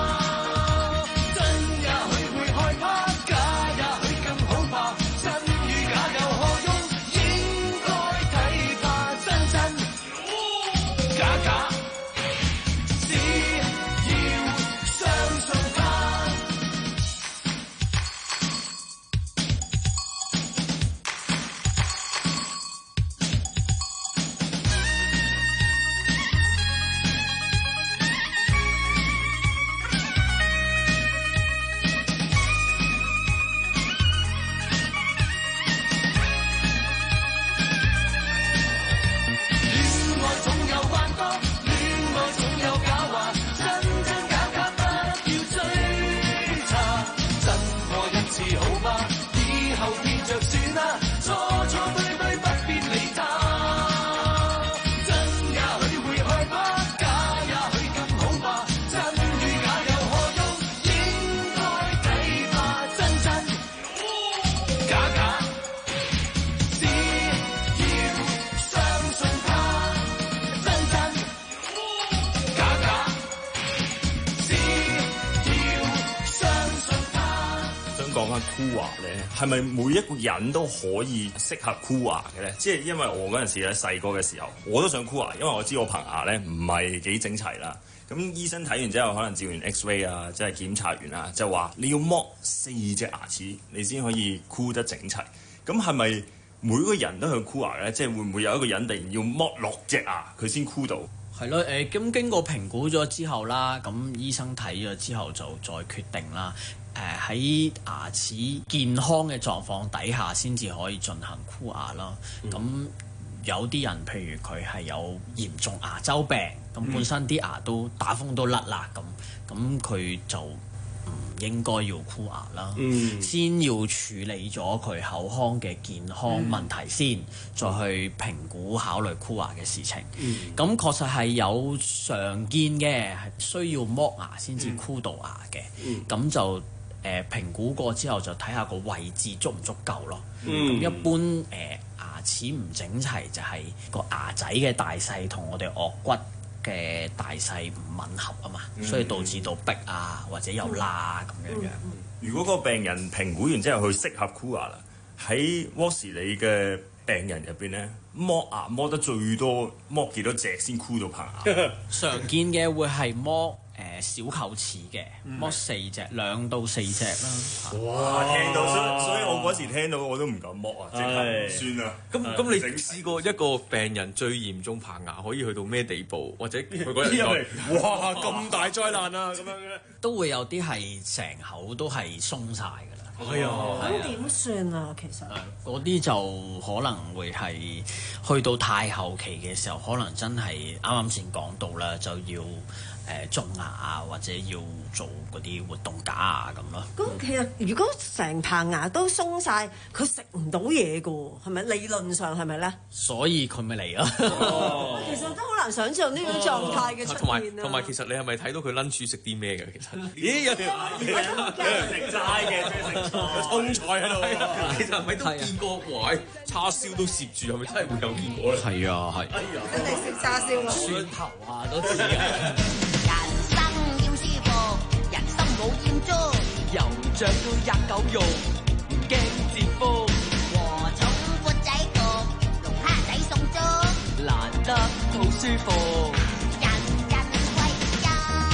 箍牙咧？係咪每一個人都可以適合箍牙嘅咧？即係因為我嗰陣時咧細個嘅時候，我都想箍牙，因為我知我棚牙咧唔係幾整齊啦。咁醫生睇完之後，可能照完 X-ray 啊，即係檢查完啊，就話你要剝四隻牙齒，你先可以箍得整齊。咁係咪每個人都去箍牙咧？即係會唔會有一個人突然要剝六隻牙佢先箍到？ 係咯，誒咁經過評估咗之後啦，咁醫生睇咗之後就再決定啦。誒、呃、喺牙齒健康嘅狀況底下，先至可以進行箍牙啦。咁、嗯、有啲人譬如佢係有嚴重牙周病，咁本身啲牙都打風都甩啦，咁咁佢就唔應該要箍牙啦。嗯、先要處理咗佢口腔嘅健康問題先，嗯、再去評估考慮箍牙嘅事情。咁、嗯、確實係有常見嘅，係需要剝牙先至箍到牙嘅。咁、嗯、就誒、呃、評估過之後，就睇下個位置足唔足夠咯。咁、嗯、一般誒、呃、牙齒唔整齊，就係個牙仔嘅大細同我哋顎骨嘅大細唔吻合啊嘛，嗯、所以導致到壁啊或者有罅咁樣樣。 如果個病人評估完之後佢適合箍牙啦，喺 Watsy 你嘅病人入邊咧，剝牙剝得最多剝幾多隻先箍到棚牙？ 常見嘅會係剝誒小臼齒嘅，剝四隻兩到四隻啦。 哇！聽到所以所以我嗰時聽到我都唔敢剝啊，即係唔算啦。 咁咁你試過一個病人最嚴重棚牙可以去到咩地步？或者佢嗰日哇咁大災難啊咁樣嘅， 都會有啲係成口都係鬆晒㗎啦。 係啊， 咁點算啊？其實嗰啲就可能會係去到太後期嘅時候，可能真係啱啱先講到啦，就要誒種牙啊，或者要做嗰啲活動假牙咁咯。 咁、嗯、其實如果成棚牙都鬆晒，佢食唔到嘢㗎喎，係咪？理論上係咪咧？ 所以佢咪嚟咯。 哦、其實都好難想像呢種狀態嘅出現啊。 同埋同埋，其實你係咪睇到佢 lunch 食啲咩嘅？其實咦有條食齋嘅，食葱菜喺度。其實係咪都見過？哇！叉燒都攝住，係咪真係會有見過咧？ 係啊，係。 真係食叉燒啊！ 蒜頭啊，都知嘅。 人生要舒服，人生冇厭足， 油醬都吔狗肉，唔驚折福。 禾蟲缽仔焗，龍蝦仔送粥， 難得好舒服。 人人為人，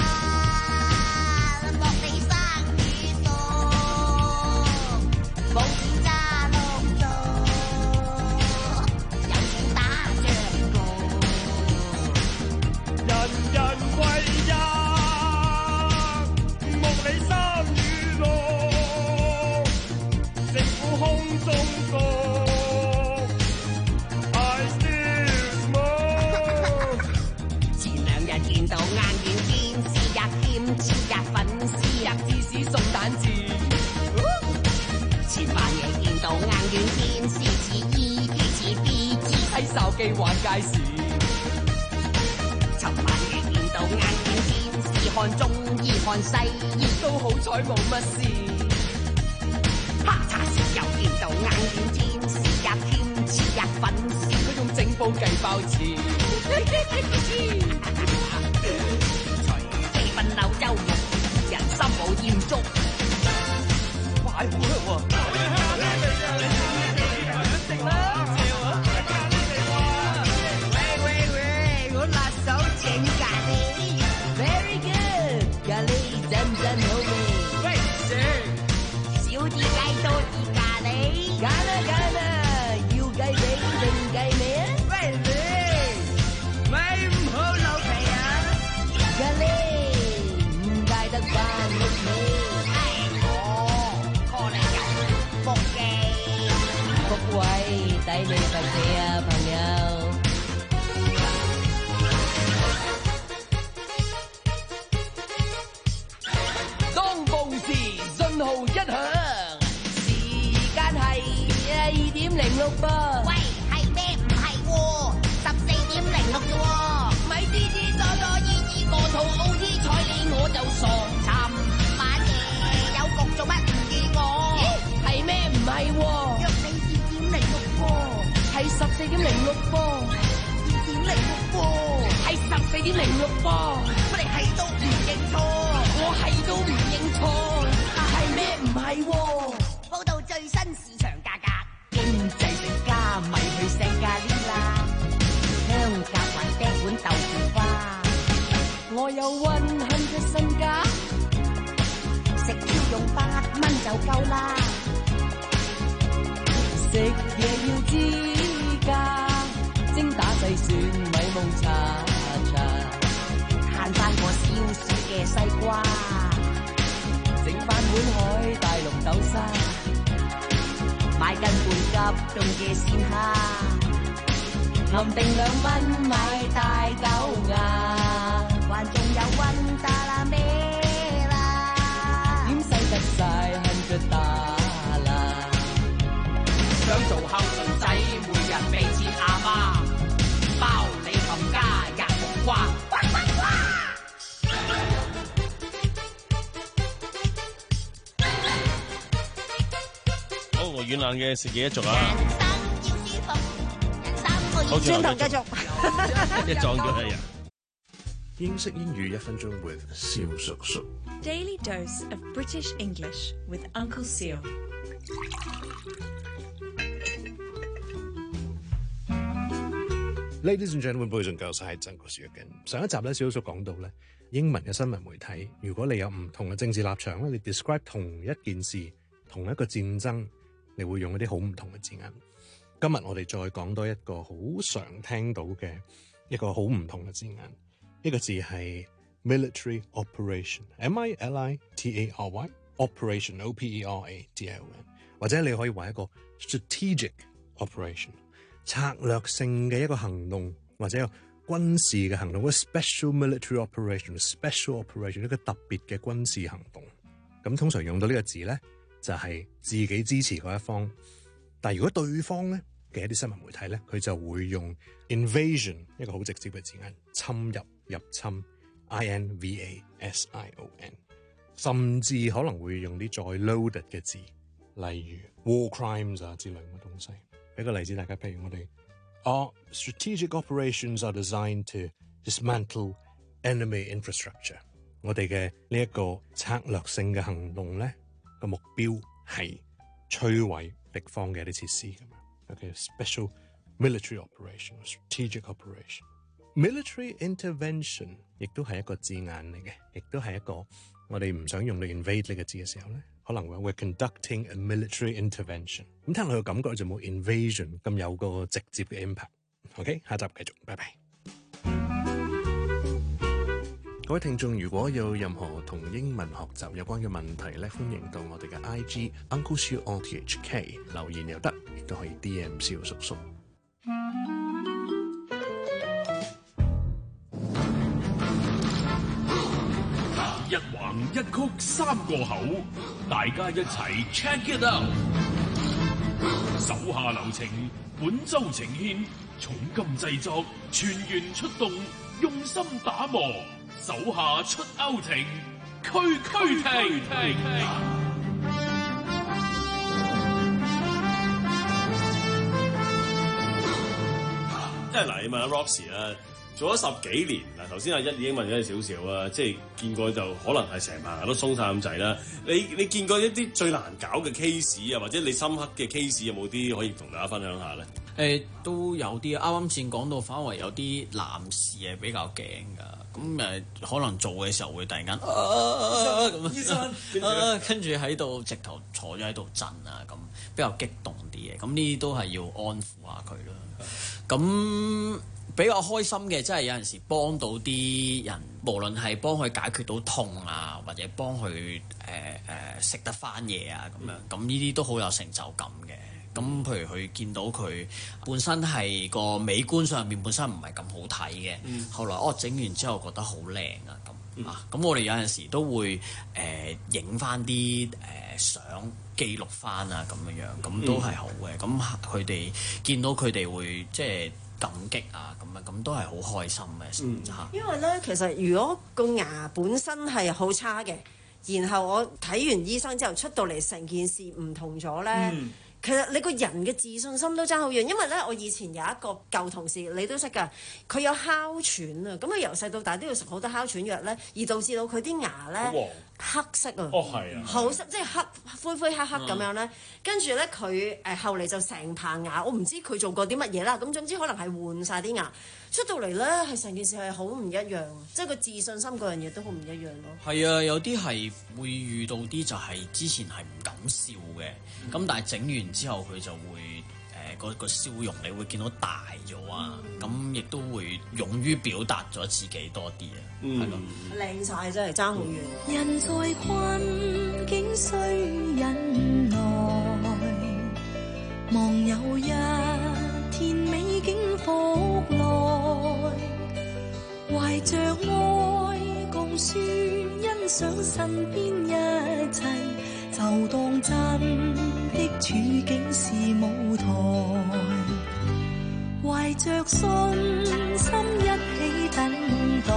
莫理生與熟，冇錢揸碌竹，有錢打仗鼓。 人人為人，莫理生與祿，政府空中閣。 見到眼軟見是日欠次日粉絲日芝士送蛋治，前晚夜見到眼軟見是似 E 其似 B 至喺手機玩街市， 尋晚夜見到眼軟見是看中醫看西醫都好彩冇乜事， 哈查時又見到眼軟見是日欠次日粉絲， 佢用整煲計包錢。 隨分柳州木，人心冇厭足。 快好香喎！食啦！ 喂喂喂，我辣手整咖喱 ，very good， 咖喱真真好味。 喂，Sir， 少啲雞多啲咖喱， 揀啦揀啦，要雞髀定雞尾啊？ 喂你，咪唔好扭皮啊！ 咖喱唔帶得返屋企， 係我 call 你入福記， 福位抵你佛氣啊，朋友。當報時信號一響，時間係二點零六噃。 喂，係咩？唔係喎，十四點零六啫喎。 咪吱吱喳喳依依個肚 O T 睬你我就傻。 尋晚夜有局做乜唔見我？ 咦，係咩？唔係喎。 約你二點零六喎， 係十四點零六噃。 二點零六喎， 係十四點零六噃。 我哋係都唔認錯， 我係都唔認錯。係咩？唔係喎。 報最新市場價格。經濟食家咪去聖咖喱啦，香格還啤碗豆腐花。我有溫馨嘅身家，食蕉用八蚊就夠啦。食嘢要知價，精打細算咪蒙查查，慳翻個少少嘅西瓜，整翻碗海帶綠豆沙，買斤半急凍嘅鮮蝦，臨定兩蚊買大豆芽，還仲有溫達啦咩啦，點使得晒恨着打啦，想做後生仔，每日俾錢阿媽，包你冚家日木瓜，呱呱呱！ 好，我軟爛嘅食嘢一族啊！ 好，轉頭繼續， 一撞咗係人。 英式英語一分鐘 with 蕭叔叔。 Daily dose of British English with Uncle Seal。 Ladies and gentlemen, boys and girls，係曾國樹嘅。上一集咧，小叔講到咧，英文嘅新聞媒體，如果你有唔同嘅政治立場咧，你 describe 同一件事、同一個戰爭，你會用一啲好唔同嘅字眼。今日我哋再講多一個好常聽到嘅一個好唔同嘅字眼，呢個字係 military operation，M I L I T A R Y，operation O P E R A T I O N， 或者你可以話一個 strategic operation。策略性嘅一個行動，或者一個軍事嘅行動，一個 special military operation，special operation 一個特別嘅軍事行動。咁通常用到呢個字咧，就係自己支持嗰一方。但係如果對方咧嘅一啲新聞媒體咧，佢就會用 invasion 一個好直接嘅字眼，侵入、入侵 I N V A S I O N， 甚至可能會用啲再 loaded 嘅字，例如 war crimes 啊之類嘅東西。俾個例子大家，譬如我哋 Our strategic operations are designed to dismantle enemy infrastructure。我哋嘅呢一個策略性嘅行動咧，個目標係摧毀敵方嘅一啲設施咁樣。OK，special military operation， strategic operation。military intervention 亦都係一個字眼嚟嘅，亦都係一個我哋唔想用到 invade 呢個字嘅時候咧，可能會 we're conducting a military intervention。咁聽落去感覺就冇 invasion 咁有個直接嘅 impact。OK， 下集繼續，拜拜。各位聽眾，如果有任何同英文學習有關嘅問題咧，歡迎到我哋嘅 I G Uncle Siu O T H K 留言又得，亦都可以 D M 蕭叔叔。 一橫一曲三個口，大家一齊 check it out。手下留情，本周呈獻，重金製作，全員出動，用心打磨，手下出歐庭，區區停。 即係嗱，你問下 Roxy 啦。做咗十幾年嗱，頭先阿一已經問咗你少少啊，即係見過就可能係成棚人都鬆晒咁滯啦。你你見過一啲最難搞嘅 case 啊，或者你深刻嘅 case 有冇啲可以同大家分享下咧？ 誒、呃、都有啲，啱啱先講到反為有啲男士係比較驚㗎，咁誒、呃、可能做嘅時候會突然間咁，醫生跟住喺度直頭坐咗喺度震啊，咁比較激動啲嘅，咁呢啲都係要安撫下佢啦。咁比較開心嘅，真係有陣時幫到啲人，無論係幫佢解決到痛啊，或者幫佢誒誒食得翻嘢啊，咁樣，咁呢啲都好有成就感嘅。咁譬如佢見到佢本身係個美觀上面本身唔係咁好睇嘅，嗯、後來哦整完之後覺得好靚啊咁、嗯、啊，咁我哋有陣時都會誒影翻啲誒相記錄翻啊咁樣樣，咁都係好嘅。咁佢哋見到佢哋會即係感激啊咁樣，咁都係好開心嘅嚇。嗯、 因為咧，其實如果個牙本身係好差嘅，然後我睇完醫生之後出到嚟，成件事唔同咗咧。嗯其實你個人嘅自信心都爭好遠，因為咧我以前有一個舊同事，你都識㗎，佢有哮喘啊，咁佢由細到大都要食好多哮喘藥咧，而導致到佢啲牙咧黑色啊， 哦係啊， 好色即係黑灰灰黑黑咁樣咧。跟住咧佢誒後嚟就成棚牙，我唔知佢做過啲乜嘢啦。咁總之可能係換晒啲牙出到嚟咧，係成件事係好唔一樣，即係個自信心嗰樣嘢都好唔一樣咯。 係啊，有啲係會遇到啲就係之前係唔敢笑嘅，咁、嗯、但係整完之後佢就會。誒個個笑容你會見到大咗啊，咁亦都會勇於表達咗自己多啲啊，係咯、 嗯，靚晒真係爭好遠。 人在困境需忍耐，望有一天美景復來，懷着愛共説欣賞身邊一切。就當真的處境是舞台，懷着信心一起等待，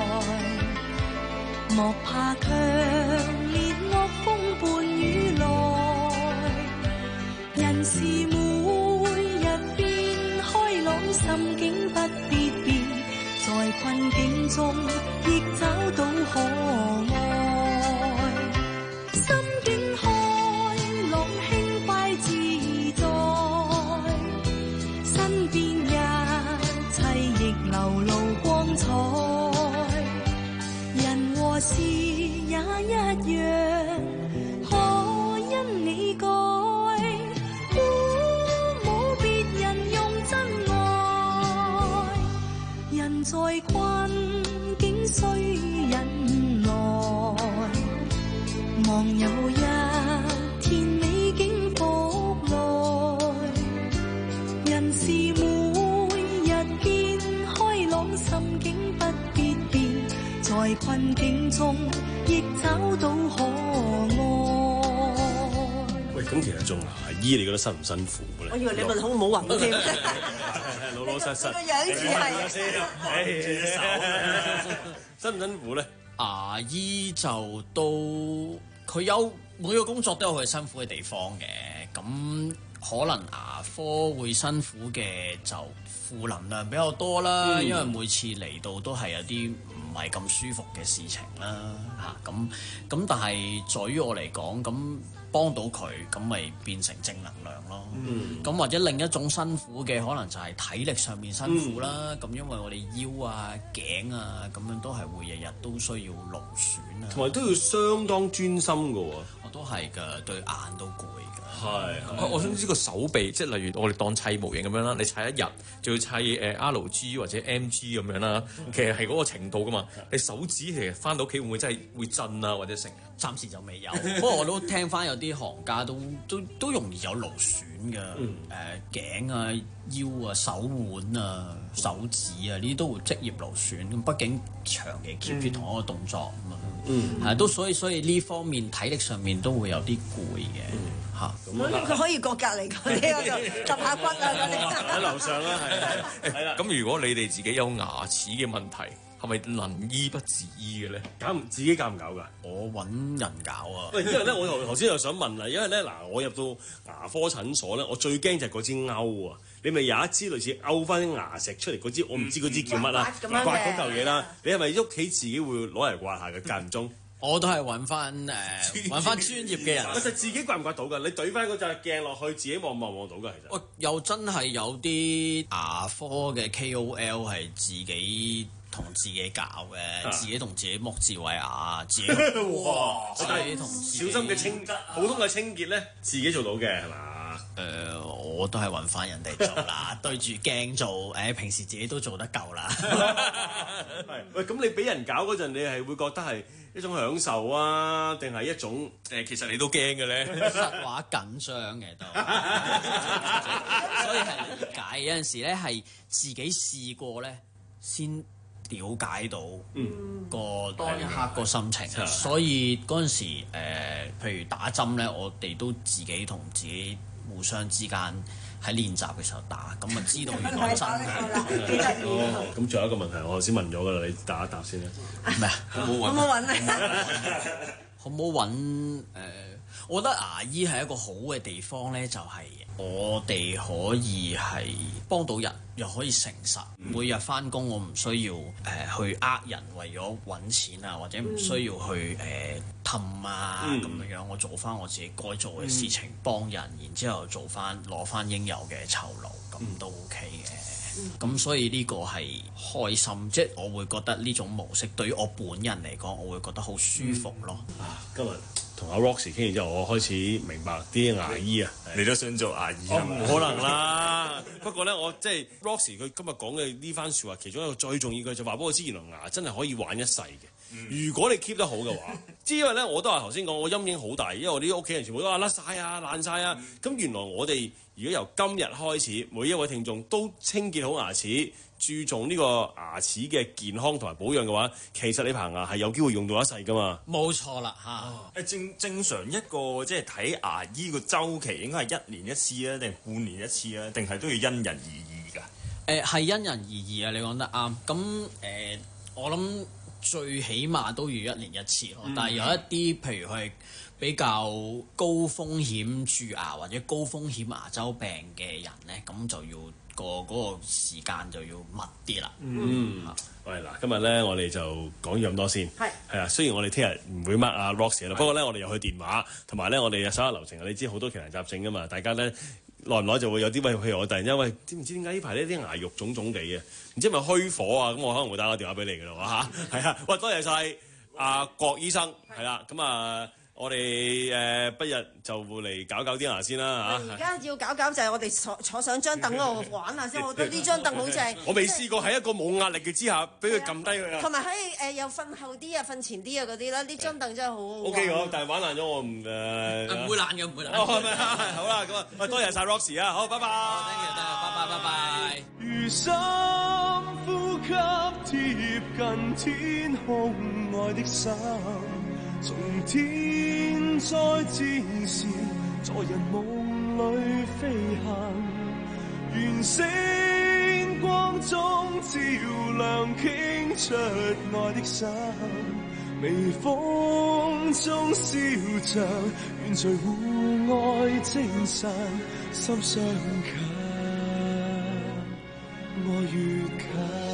莫怕強烈惡風伴雨來，人是每日變開朗，心境不必變，在困境中亦找到可愛。是也一樣，可因你改，鼓舞別人用真愛。人在困境需忍耐，望有一天美景復來。人是每日變開朗，心境不必變，在困境中亦找到可愛。 喂，咁其實做牙醫你覺得辛唔辛苦咧？ 我以為你問好唔好暈添， 老老實實個樣似係。 辛唔辛苦咧？ 牙醫就都佢有每個工作都有佢辛苦嘅地方嘅，咁可能牙科會辛苦嘅就負能量比較多啦，嗯、因為每次嚟到都係有啲唔係咁舒服嘅事情啦，嚇咁咁，但係在於我嚟講，咁幫到佢，咁咪變成正能量咯。咁、嗯、或者另一種辛苦嘅，可能就係體力上面辛苦啦。咁、嗯、因為我哋腰啊、頸啊咁樣都係會日日都需要勞損啊， 同埋都要相當專心㗎喎。 我都係㗎，對眼都攰㗎。 係，我我想知個手臂，即係例如我哋當砌模型咁樣啦，你砌一日就要砌誒 R G 或者 M G 咁樣啦，其實係嗰個程度㗎嘛。你手指其實翻到屋企會唔會真係會震啊，或者成？ 暫時就未有，不過我都聽翻有啲行家都都都容易有勞損㗎，誒、嗯呃、頸啊、腰啊、手腕啊、手指啊呢啲都會職業勞損。咁畢竟長期 keep 住同一個動作啊嘛，嗯，係都所以所以呢方面體力上面都會有啲攰嘅嚇。 咁佢可以過隔離嗰啲，我就揼下骨啊嗰啲。 喺樓上啦，係係啦。 咁如果你哋自己有牙齒嘅問題，係咪能醫不自醫嘅咧？ 搞唔自己搞唔搞㗎？ 我揾人搞啊！ 喂，因為咧，我頭頭先又想問啦，因為咧嗱，我入到牙科診所咧，我最驚就係嗰支鈎啊！你咪有一支類似勾翻啲牙石出嚟嗰支，我唔知嗰支叫乜啦，刮嗰嚿嘢啦。你係咪屋企自己會攞嚟刮下嘅間唔中？ 我都係揾翻誒揾翻專業嘅人。 其實自己刮唔刮到㗎？你對翻嗰隻鏡落去，自己望望望到㗎。其實我又真係有啲牙科嘅 K O L 係自己同自己搞嘅，自己同自己剝智慧牙，自己哇，自己同小心嘅清普通嘅清潔咧，自己做到嘅係嘛？ 誒、呃，我都係揾翻人哋做啦，對住鏡做，誒、呃，平時自己都做得夠啦。 係，喂，咁你俾人搞嗰陣，你係會覺得係一種享受啊，定係一種誒、呃，其實你都驚嘅咧？ 實話緊張嘅都，所以係理解。有陣時咧係自己試過咧先了解到個當一刻個心情，嗯、所以嗰陣時、呃、譬如打針咧，我哋都自己同自己互相之間喺練習嘅時候打，咁啊知道原來真係。 哦，咁仲有一個問題，我頭先問咗㗎啦，你答一答先啦。 咩啊？ 好唔好揾啊？ 好唔好揾？誒，我覺得牙醫係一個好嘅地方咧，就係、是、我哋可以係幫到人。 又可以誠實。每日翻工我唔需要誒、呃、去呃人，為咗揾錢啊，或者唔需要去誒氹、呃、啊咁樣、嗯、樣。我做翻我自己該做嘅事情，幫人，然之後做翻攞翻應有嘅酬勞，咁都 OK 嘅。咁、嗯、所以呢個係開心，即係我會覺得呢種模式對於我本人嚟講，我會覺得好舒服咯。 嗯、啊，今日同阿 Roxy 傾完之後，我開始明白啲牙醫啊， 你都想做牙醫啊？唔可能啦！不過咧，我即係 Roxy 佢今日講嘅呢番説話，其中一個最重要嘅就話俾我知，原來牙真係可以玩一世嘅。嗯、如果你 keep 得好嘅話，之因為咧我都係頭先講，我陰影好大，因為我啲屋企人全部都話甩晒啊、爛晒啊。咁、嗯、原來我哋如果由今日開始，每一位聽眾都清潔好牙齒，注重呢個牙齒嘅健康同埋保養嘅話，其實你棚牙係有機會用到一世噶嘛。 冇錯啦嚇。誒、 哦、正正常一個即係睇牙醫個週期應該係一年一次啊，定係半年一次啊，定係都要因人而異㗎？誒、 呃、係因人而異啊！你講得啱。咁誒、呃，我諗最起碼都要一年一次咯。嗯、但係有一啲譬如係比較高風險蛀牙或者高風險牙周病嘅人咧，咁就要個嗰、嗰個時間就要密啲啦。 嗯，喂嗱、嗯，今日咧我哋就講咗咁多先。係係啊，雖然我哋聽日唔會 mark 阿 Roxy 啦，不過咧我哋又去電話，同埋咧我哋手下流程，你知好多奇難雜症噶嘛，大家咧耐唔耐就會有啲喂，譬如我突然間喂，知唔知點解呢排呢啲牙肉腫腫地嘅？唔知係咪虛火啊？咁我可能會打個電話俾你噶啦嚇。係啊，喂，多謝晒阿郭醫生，係啦，咁啊。我哋誒、呃、不日就會嚟搞搞啲牙先啦嚇。而家要搞搞就係我哋坐坐上張凳嗰度玩下先，我覺得呢張凳好正。 我未試過喺一個冇壓力嘅之下，俾佢撳低佢啊。 同埋可以誒又瞓後啲啊，瞓前啲啊嗰啲啦，呢張凳真係好好。O K 好，但係玩爛咗我唔誒。 唔會爛嘅，唔會爛。 哦，係咪？好啦，咁啊，喂，多謝晒 Roxy 啊，好，拜拜。 好 ，thank you，拜拜，拜拜。 如深呼吸貼近天空愛的心。從天再展示，在人夢裏飛行，願星光中照亮，傾出愛的心，微風中笑着，願隨互愛精神，心相近，愛越近。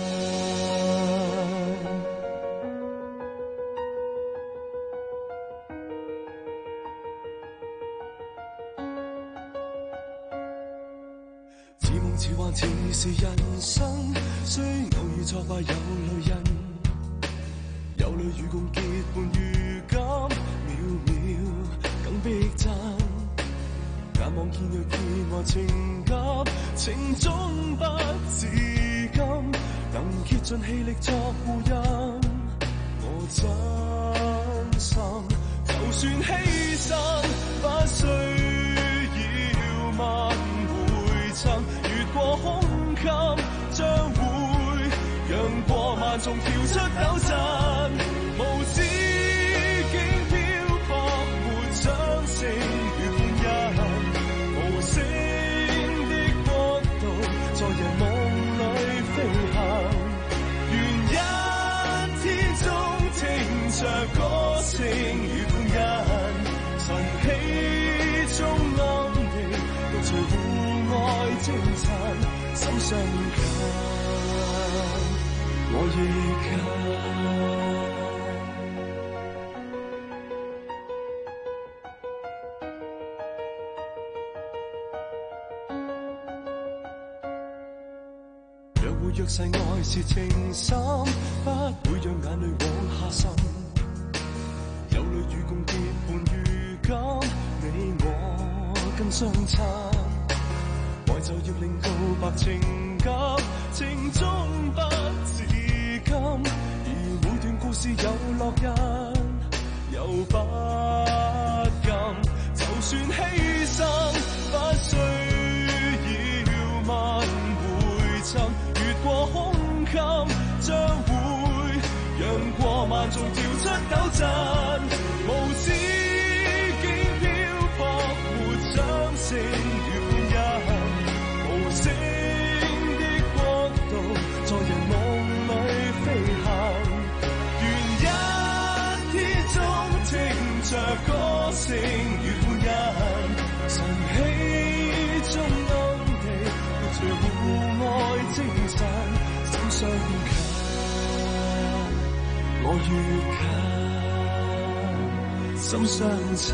似幻似是人生，雖偶遇挫敗有淚印，有淚與共結伴如今，秒秒更逼真。眼望見若見和情感，情終不自禁，能竭盡氣力作護蔭。我真心，就算犧牲，不需要問回贈。過胸襟，將會讓過萬重跳出抖震，無止境漂泊，沒掌聲與歡欣，無聲的國度，在人夢裏飛行，願一天中聽着歌聲與歡欣，晨曦中暗地共隨互愛精神。心相近，我亦近。若會若誓愛是情深，不會讓眼淚往下滲。有淚與共結伴如今，你我更相襯。愛就要令告白情感，情終不自禁，而每段故事有烙印，又不禁。就算犧牲，不需要問回贈，越過胸襟，將會讓過萬重跳出抖震，無止境漂泊，沒掌聲與歡欣。無聲的國度，在人夢裏飛行，願一天中聽着歌聲與歡欣，晨曦中暗地，活著互愛。 我越近，心相親，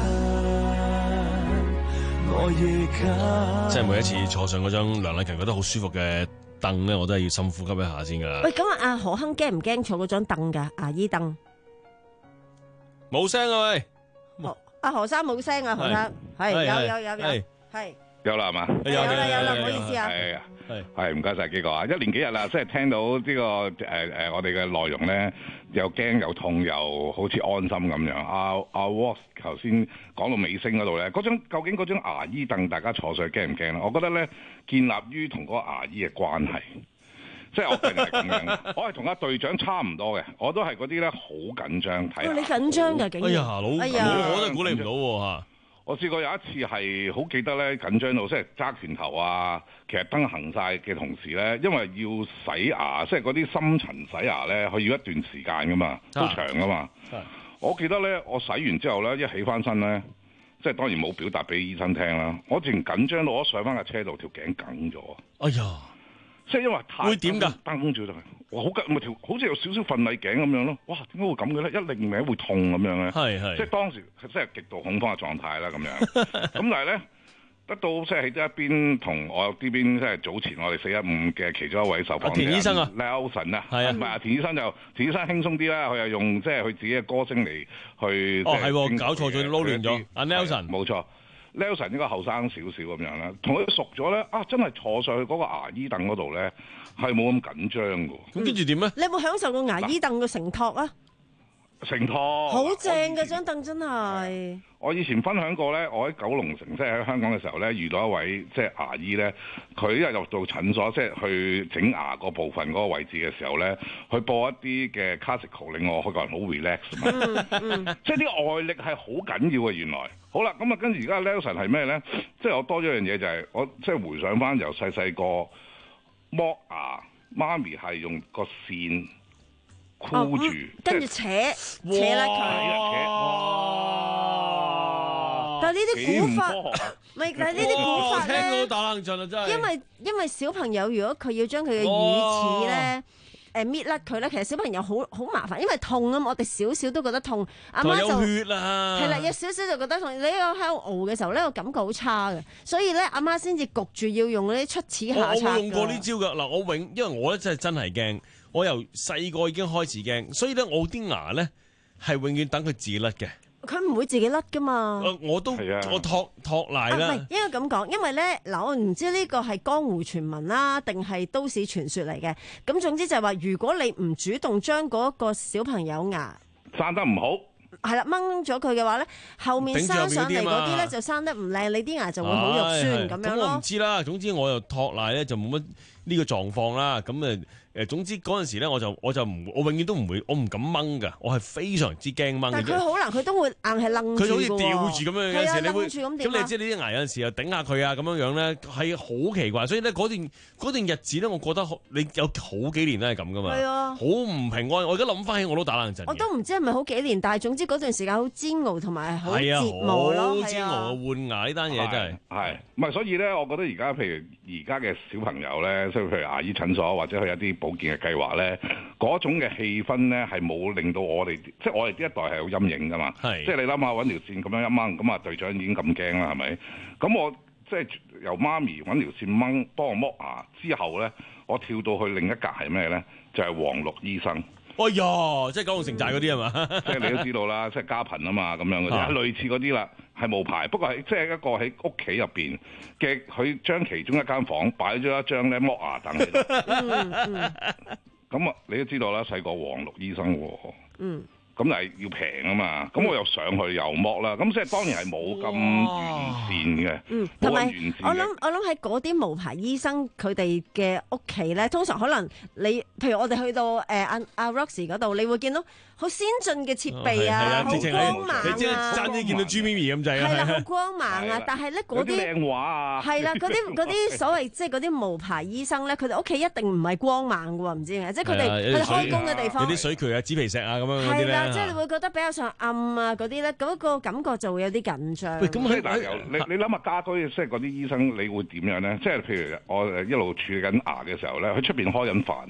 我亦近。 即係每一次坐上嗰張梁麗勤覺得好舒服嘅凳咧，我都係要深呼吸一下先噶。 喂，咁啊，阿何鏗驚唔驚坐嗰張凳噶？牙醫凳冇聲啊喂！ 阿何生冇聲啊，何生係有有有有係有啦係嘛？ 有啦有啦，唔好意思啊。 係啊係係唔該晒幾個啊！一連幾日啦，即係聽到呢個誒誒我哋嘅內容咧，又驚又痛又好似安心咁樣。阿阿 Watts 頭先講到尾聲嗰度咧，嗰張究竟嗰張牙醫凳大家坐上去驚唔驚咧？我覺得咧建立於同嗰個牙醫嘅關係。即係我個人係咁樣，我係同阿隊長差唔多嘅，我都係嗰啲咧好緊張睇。 你緊張㗎，竟然！ 哎呀，老哎呀，我都估你唔到喎。 我試過有一次係好記得咧，緊張到即係揸拳頭啊，其實燈行晒嘅同時咧，因為要洗牙，即係嗰啲深層洗牙咧，佢要一段時間噶嘛，都長噶嘛。啊、我記得咧，我洗完之後咧，一起翻身咧，即係當然冇表達俾醫生聽啦。我淨緊張到我上翻架車度，條頸梗咗。哎呀！即係因為太會點㗎？燈住就係，哇好緊，咪條好似有少少瞓禮頸咁樣咯。哇，點解會咁嘅咧？一擰名會痛咁樣咧。係係。即係當時即係極度恐慌嘅狀態啦，咁樣。咁但係咧，得到即係喺一邊同我呢邊即係早前我哋四一五嘅其中一位受訪者田醫生啊 ，Nelson 啊，係啊，唔係啊，田醫生就田醫生輕鬆啲啦，佢又用即係佢自己嘅歌聲嚟去。哦，係喎，搞錯咗，撈亂咗。阿 Nelson，冇錯。Nelson 應該後生少少咁樣啦，同佢熟咗咧，啊真係坐上去嗰個牙醫凳嗰度咧，係冇咁緊張㗎。咁跟住點咧？ 你有冇享受過牙醫凳嘅承托啊？ 承托好正嘅張凳真係。 我以前分享過咧，我喺九龍城即係喺香港嘅時候咧，遇到一位即係牙醫咧，佢一入到診所即係去整牙嗰部分嗰個位置嘅時候咧，佢播一啲嘅 classical 令我個人好 relax 嘛。嗯嗯、即係啲外力係好緊要嘅原來。好啦，咁啊跟住而家 Nelson 係咩咧？即係我多咗一樣嘢就係、是、我即係回想翻由細細個剝牙，媽咪係用個線箍住， 哦嗯、跟住扯扯甩佢。但係呢啲古法，唔係，但係呢啲古法咧， 聽到打冷震啊！真係。 因為因為小朋友如果佢要將佢嘅乳齒咧，誒搣甩佢咧，其實小朋友好好麻煩，因為痛啊嘛，我哋少少都覺得痛，阿媽就有血啦， 係啦，有少少就覺得痛。你喺度熬嘅時候咧，個感覺好差嘅，所以咧阿媽先至焗住要用嗰啲出齒下策。 我冇用過呢招㗎嗱，我永因為我咧真係真係驚，我由細個已經開始驚，所以咧我啲牙咧係永遠等佢自己甩嘅。 佢唔會自己甩噶嘛？ 我都我托托賴啦。 唔係應該咁講，因為咧嗱，我唔知呢個係江湖傳聞啦，定係都市傳說嚟嘅。咁總之就係話，如果你唔主動將嗰個小朋友牙生得唔好， 係啦掹咗佢嘅話咧，後面生上嚟嗰啲咧就生得唔靚，你啲牙就會好肉酸咁樣咯。 我唔知啦，總之我又托賴咧就冇乜呢個狀況啦。咁誒。誒總之嗰陣時咧，我就我就唔，我永遠都唔會，我唔敢掹㗎，我係非常之驚掹嘅。 但係佢好難，佢都會硬係愣住㗎喎。佢好似吊住咁樣，有陣時你會咁你知你啲牙有陣時又頂下佢啊咁樣樣咧，係好奇怪。所以咧嗰段嗰段日子咧，我覺得你有好幾年都係咁㗎嘛。係啊，好唔平安。我而家諗翻起我都打冷震。 我都唔知係咪好幾年，但係總之嗰段時間好煎熬同埋好折磨咯。 好煎熬換牙呢單嘢真係係唔係？所以咧，我覺得而家譬如而家嘅小朋友咧，即係譬如牙醫診所或者去一啲保健嘅計劃咧，嗰種嘅氣氛咧係冇令到我哋，即係我哋呢一代係有陰影噶嘛。係，即係你諗下揾條線咁樣一掹，咁啊隊長已經咁驚啦，係咪？咁我即係由媽咪揾條線掹，幫我剝牙之後咧，我跳到去另一格係咩咧？就係黃綠醫生。 哎呀，即係九龍城寨嗰啲係嘛？ 即係你都知道啦，即係家貧啊嘛，咁樣嗰啲，啊、類似嗰啲啦，係冇牌，不過係即係一個喺屋企入邊嘅，佢將其中一間房擺咗一張咧剝牙凳喺度。咁啊，你都知道啦，細個黃綠醫生喎。嗯。咁係要平啊嘛，咁我又上去又剝啦，咁即係當然係冇咁完善嘅， 嗯，同埋我諗我諗喺嗰啲無牌醫生佢哋嘅屋企咧，通常可能你譬如我哋去到誒阿阿 Roxy 嗰度，你會見到好先進嘅設備啊，好光猛啊， 你即係爭啲見到朱咪咪咁滯啊， 係啦，好光猛啊，但係咧嗰啲靚畫啊， 係啦，嗰啲嗰啲所謂即係嗰啲無牌醫生咧，佢哋屋企一定唔係光猛嘅喎，唔知點解，即係佢哋佢哋開工嘅地方有啲水渠啊、紙皮石啊咁樣嗰啲咧。 即係你會覺得比較上暗啊嗰啲咧，嗰個感覺就會有啲緊張。 喂，咁喺嗱，你你諗下家居，即係嗰啲醫生，你會點樣咧？即係譬如我誒一路處理緊牙嘅時候咧，佢出邊開緊飯咯。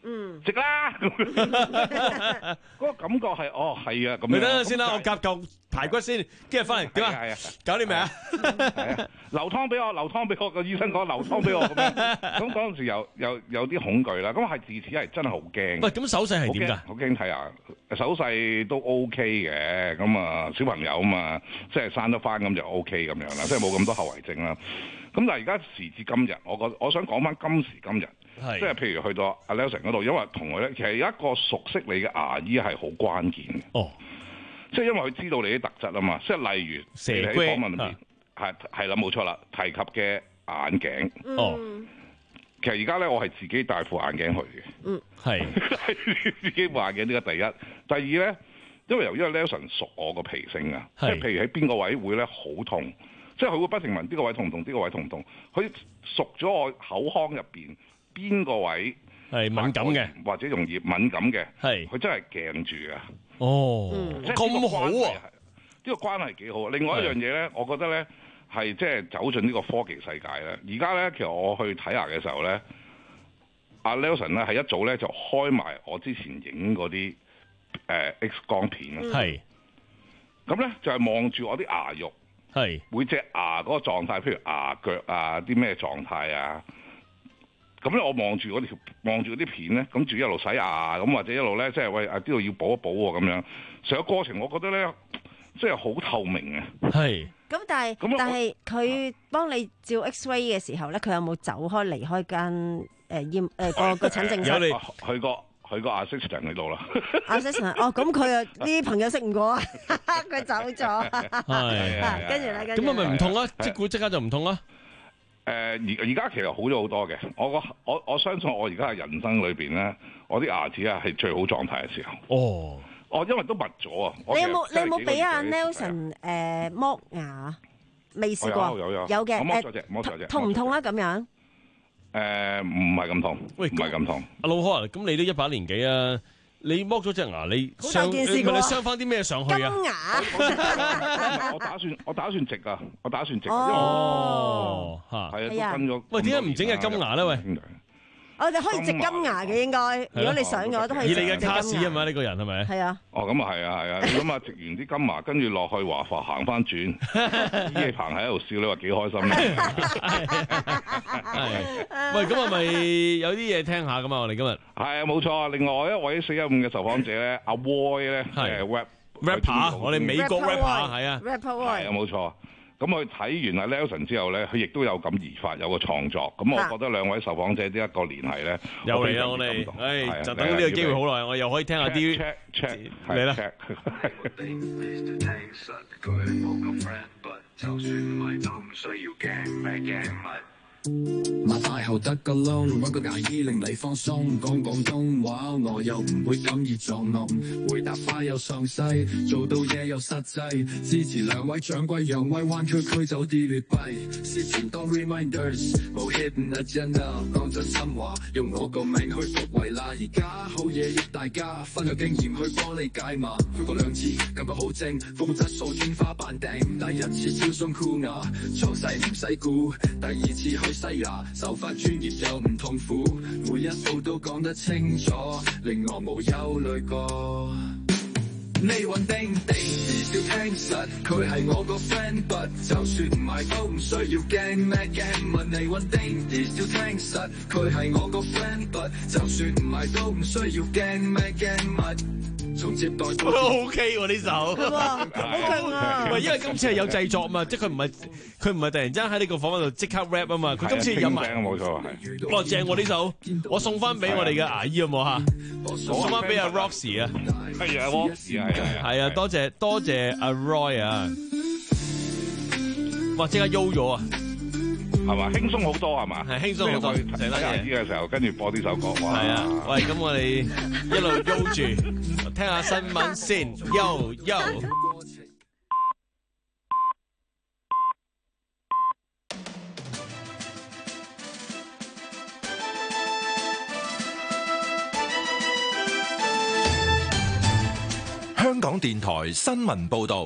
嗯， 食啦。嗰個感覺係哦係啊咁樣。 你等陣先啦，我夾嚿排骨先，跟住翻嚟點啊？ 係啊， 搞掂未啊？ 係啊，流湯俾我，流湯俾我，個醫生講流湯俾我咁樣。咁嗰陣時又又有啲恐懼啦。咁係自此係真係好驚。 喂，咁手勢係點㗎？ 好驚睇下，手勢都 OK 嘅。咁啊，小朋友啊嘛，即係生得翻咁就 OK 咁樣啦，即係冇咁多後遺症啦。咁但係而家時至今日，我覺我想講翻今時今日，即係譬如去到阿 Nelson 嗰度，因為同佢咧，其實有一個熟悉你嘅牙醫係好關鍵嘅。 哦， 即係因為佢知道你啲特質啊嘛，即係例如蛇你喺訪問裏邊係係啦，冇錯啦，提及嘅眼鏡。 哦， 其實而家咧，我係自己戴副眼鏡去嘅。 嗯， 係自己副眼鏡呢個第一，第二咧，因為由於阿 Nelson 熟我個脾性啊，即係譬如喺邊個位會咧好痛。即係佢會不停問呢個位痛唔痛，呢個位痛唔痛？佢熟咗我口腔入邊邊個位係敏感嘅， 或者容易敏感嘅， 係佢真係鏡住嘅。 哦，咁好啊！ 呢個關係幾好啊！另外一樣嘢咧，我覺得咧係即係走進呢個科技世界咧。而家咧，其實我去睇牙嘅時候咧，阿 Nelson 咧係一早咧就開埋我之前影嗰啲誒 X 光片啊。係咁咧，就係望住我啲牙肉。係每隻牙嗰個狀態，譬如牙腳啊，啲咩狀態啊？咁咧，我望住嗰條望住嗰啲片咧，咁住一路洗牙，咁或者一路咧，即係喂啊，呢度要補一補喎，咁樣成個過程，我覺得咧，即係好透明啊！係。 咁但係但係佢幫你照 X-ray 嘅時候咧，佢有冇走開離開間誒驗誒個個診症室？ 有你去過。佢個 assistant 喺度啦 ，assistant 哦，咁佢啊啲朋友識唔過啊，佢走咗，係，跟住咧，跟住咁係咪唔痛啊？即估即刻就唔痛啊？ 誒而而家其實好咗好多嘅，我個我我相信我而家嘅人生裏邊咧，我啲牙齒啊係最好狀態嘅時候。哦，哦，因為都密咗啊！ 你有冇你有冇俾阿 Nelson 誒剝牙？未試過？ 有有有有嘅， 我剝咗隻，剝咗隻， 痛唔痛啊？咁樣？ 誒唔係咁痛，喂，唔係咁痛。 阿老柯啊，咁你都一把年紀啊，你剝咗隻牙，你傷，唔係你傷翻啲咩上去啊？ 金牙。 我打算我打算植啊，我打算植。 哦，嚇， 係啊，都分咗。 喂，點解唔整隻金牙咧？喂？ 我哋可以植金牙嘅應該，如果你想嘅話都可以。 以你嘅卡士啊嘛，呢個人係咪？ 係啊。 哦，咁啊係啊係啊，你諗下植完啲金牙，跟住落去華發行翻轉，依氣棚喺度笑，你話幾開心咧？ 喂，咁係咪有啲嘢聽下咁啊？我哋今日係啊，冇錯。另外一位四一五嘅受訪者咧，阿 Roy 咧，係 rap rapper，我哋美國 rapper 係啊， 係啊，冇錯。咁佢睇完阿 Nelson 之後咧，佢亦都有咁而發，有個創作。咁我覺得兩位受訪者呢一個聯繫咧， 又嚟啦！我哋，誒，就等呢個機會好耐，我又可以聽下啲 check check 嚟啦。 擘大後得個窿，揾個牙醫令你放鬆，講廣東話我又唔會咁易撞聾，回答快又詳細，做到嘢又實際，支持兩位掌櫃揚威，灣區區走啲劣幣，事前當 reminders，冇 hidden agenda，講真心話，用我個名去復位啦，而家好嘢益大家，分享經驗去幫你解碼，去過兩次感覺好正，服務質素天花板頂，第一次超鬆酷牙，詳細唔使顧，第二次去西牙，手法專業又唔痛苦，每一步都講得清楚，令我冇憂慮過。你穩定定，至少聽實，佢係我個 friend，but 就算唔係都唔需要驚咩驚。問你穩定，至少聽實，佢係我個 friend，but 就算唔係都唔需要驚咩驚乜。從接待到 O K 喎呢首， 好勁啊！ 喂，因為今次係有製作嘛，即係佢唔係佢唔係突然之間喺呢個訪問度即刻 rap 啊嘛，佢今次有埋， 冇錯係。 哇，正喎呢首，我送翻俾我哋嘅牙醫好冇嚇？送翻俾阿 Roxy 啊， 係啊 Roxy 係係係啊，多謝多謝阿 Roy 啊，哇，即刻喐咗啊！ 係嘛，輕鬆好多係嘛， 係輕鬆好多。 睇牙醫嘅時候，跟住播呢首歌，哇！ 係啊，喂，咁我哋一路喐住，聽下新聞先，喐喐。 香港電台新聞報導。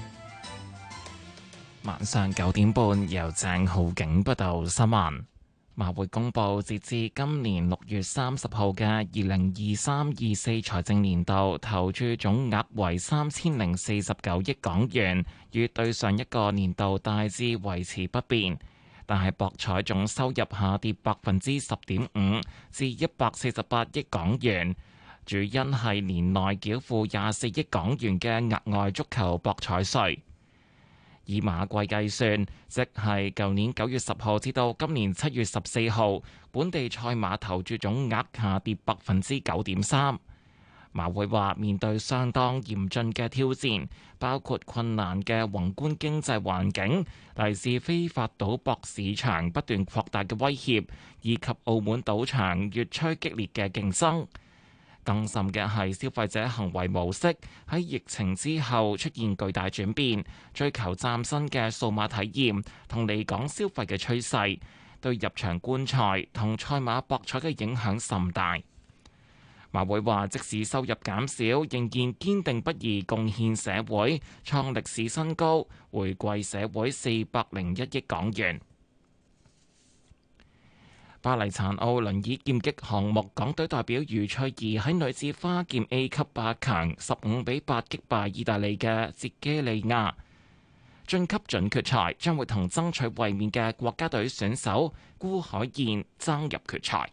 晚上九點半，由鄭浩景報道新聞。 馬會公佈，截至今年六月三十號嘅二零二三二四財政年度投注總額為三千零四十九億港元，與對上一個年度大致維持不變，但係博彩總收入下跌百分之十點五，至一百四十八億港元，主因係年內繳付廿四億港元嘅額外足球博彩稅。以馬季計算，即係舊年九月十號至到今年七月十四號，本地賽馬投注總額下跌百分之九點三。馬會話面對相當嚴峻嘅挑戰，包括困難嘅宏觀經濟環境、嚟自非法賭博市場不斷擴大嘅威脅，以及澳門賭場越趨激烈嘅競爭。更甚嘅係消費者行為模式喺疫情之後出現巨大轉變，追求嶄新嘅數碼體驗同離港消費嘅趨勢，對入場觀賽同賽馬博彩嘅影響甚大。馬會話，即使收入減少，仍然堅定不移貢獻社會，創歷史新高，回饋社會四百零一億港元。巴黎殘奧輪椅劍擊項目，港隊代表余翠怡喺女子花劍 A 級八強十五比八擊敗意大利嘅捷基利亞，晉級準決賽，將會同爭取衛冕嘅國家隊選手辜海燕爭入決賽。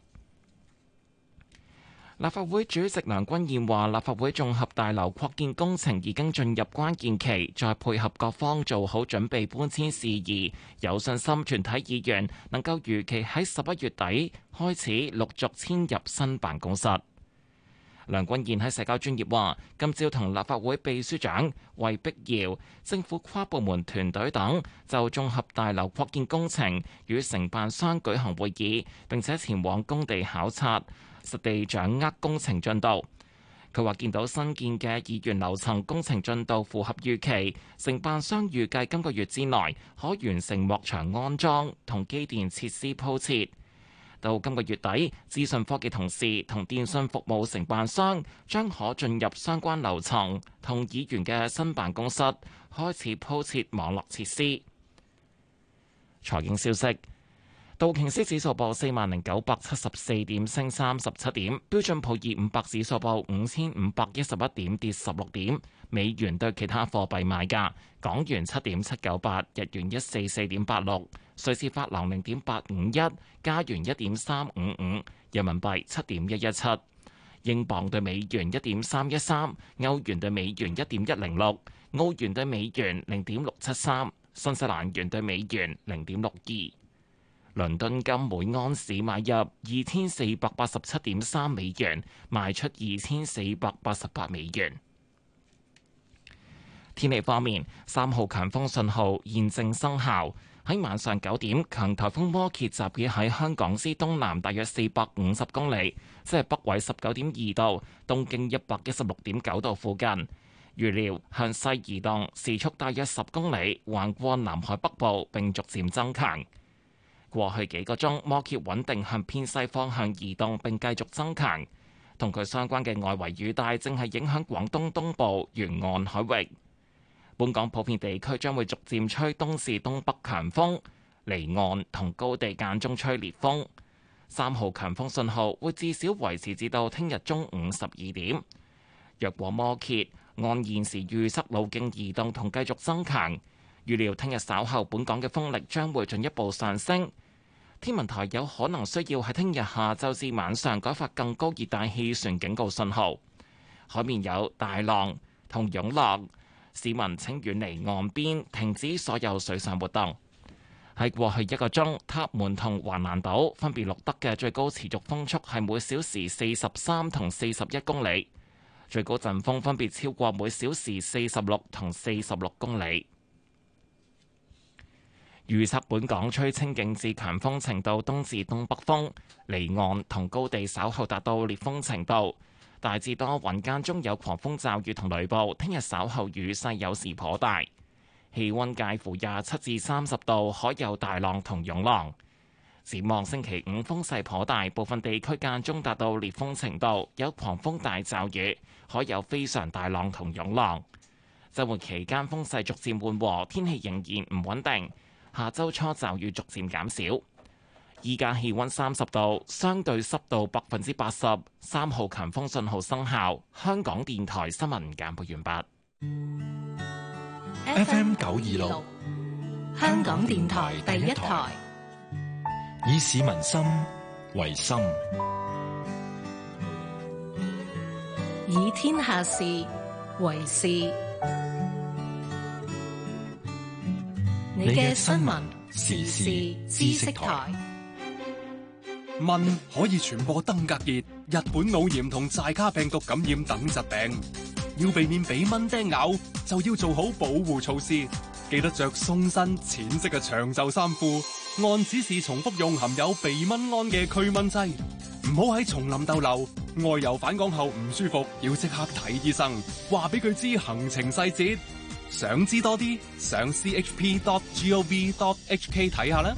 立法會主席梁君彥話，立法會綜合大樓擴建工程已經進入關鍵期，再配合各方做好準備搬遷事宜，有信心全體議員能夠如期喺十一月底開始陸續遷入新辦公室。梁君彥喺社交專頁話，今朝同立法會秘書長衛碧瑤、政府跨部門團隊等就綜合大樓擴建工程與承辦商舉行會議，並且前往工地考察，實地掌握工程進度。佢話見到新建嘅議員樓層工程進度符合預期，承辦商預計今個月之內可完成幕牆安裝同機電設施鋪設。到今個月底，資訊科技同事同電信服務承辦商將可進入相關樓層同議員嘅新辦公室，開始鋪設網絡設施。財經消息。道瓊斯指數報四萬零九百七十四點，升三十七點；標準普爾五百指數報五千五百一十一點，跌十六點。美元對其他貨幣賣價：港元七點七九八，日元一四四點八六，瑞士法郎零點八五一，加元一點三五五，人民幣七點一一七，英鎊對美元一點三一三，歐元對美元一點一零六，澳元對美元零點六七三，新西蘭元對美元零點六二。倫敦金每安士買入二千四百八十七點三美元，賣出二千四百八十八美元。天氣方面，三號強風信號現正生效。喺晚上九點，強颱風摩羯集結喺香港之東南大約四百五十公里，即係北緯十九點二度、東經一百一十六點九度附近。預料向西移動，時速大約十公里，橫過南海北部並逐漸增強。過去幾個鐘，摩羯穩定向偏西方向移動並繼續增強，同佢相關嘅外圍雨帶正係影響廣東東部沿岸海域。本港普遍地區將會逐漸吹東至東北強風，離岸同高地間中吹烈風。三號強風信號會至少維持至到聽日中午十二點。若果摩羯按現時預測路徑移動同繼續增強，預料聽日稍後本港嘅風力將會進一步上升，天文台有可能需要喺聽日下晝至晚上改發更高熱帶氣旋警告信號，海面有大浪同湧浪，市民請遠離岸邊，停止所有水上活動。喺過去一個鐘，塔門同橫瀾島分別錄得嘅最高持續風速係每小時四十三同四十一公里，最高陣風分別超過每小時四十六同四十六公里。預測本港吹清勁至強風程度東至東北風，離岸同高地稍後達到烈風程度，大致多雲間中有狂風驟雨同雷暴。聽日稍後雨勢有時頗大，氣溫介乎廿七至三十度，海有大浪同湧浪。展望星期五風勢頗大，部分地區間中達到烈風程度，有狂風大驟雨，海有非常大浪同湧浪。週末期間風勢逐漸緩和，天氣仍然唔穩定。下周初驟雨逐漸減少， 依家氣溫三十度，相對濕度百分之八十，三號強風信號生效。香港電台新聞簡報完畢。 F M 九二六， 香港電台第一台， 以市民心為心， 以天下事為事。你嘅新聞時事知識台。 蚊可以傳播登革熱、日本腦炎同寨卡病毒感染等疾病，要避免俾蚊叮咬，就要做好保護措施。記得着鬆身淺色嘅長袖衫褲，按指示重複用含有避蚊胺嘅驅蚊劑。唔好喺叢林逗留，外遊返港後唔舒服，要即刻睇醫生，話俾佢知行程細節。想知多啲，上 c h p dot gov dot h k 睇下啦。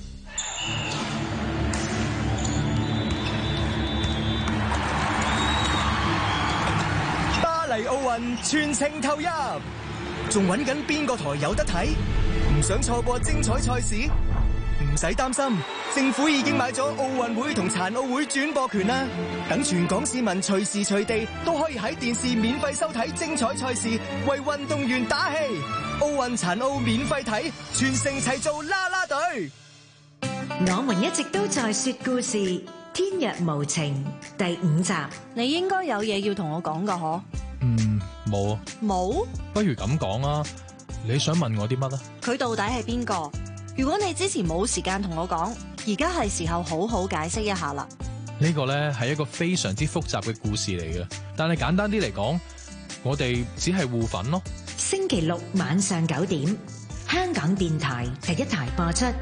巴黎奧運全程投入，仲揾緊邊個台有得睇？唔想錯過精彩賽事？唔使擔心，政府已經買咗奧運會同殘奧會轉播權啦，等全港市民隨時隨地都可以喺電視免費收睇精彩賽事，為運動員打氣。奧運殘奧免費睇，全城齊做啦啦隊。 我們一直都在說故事，《天若無情》第五集。 你應該有嘢要同我講噶，嗬？ 嗯，冇。 冇？ 不如咁講啊，你想問我啲乜啊？ 佢到底係邊個？如果你之前冇時間同我講，而家係時候好好解釋一下啦。 呢個呢係一個非常之複雜嘅故事嚟嘅，但係簡單啲嚟講，我哋只係互粉咯。 星期六晚上九點，香港電台第一台播出。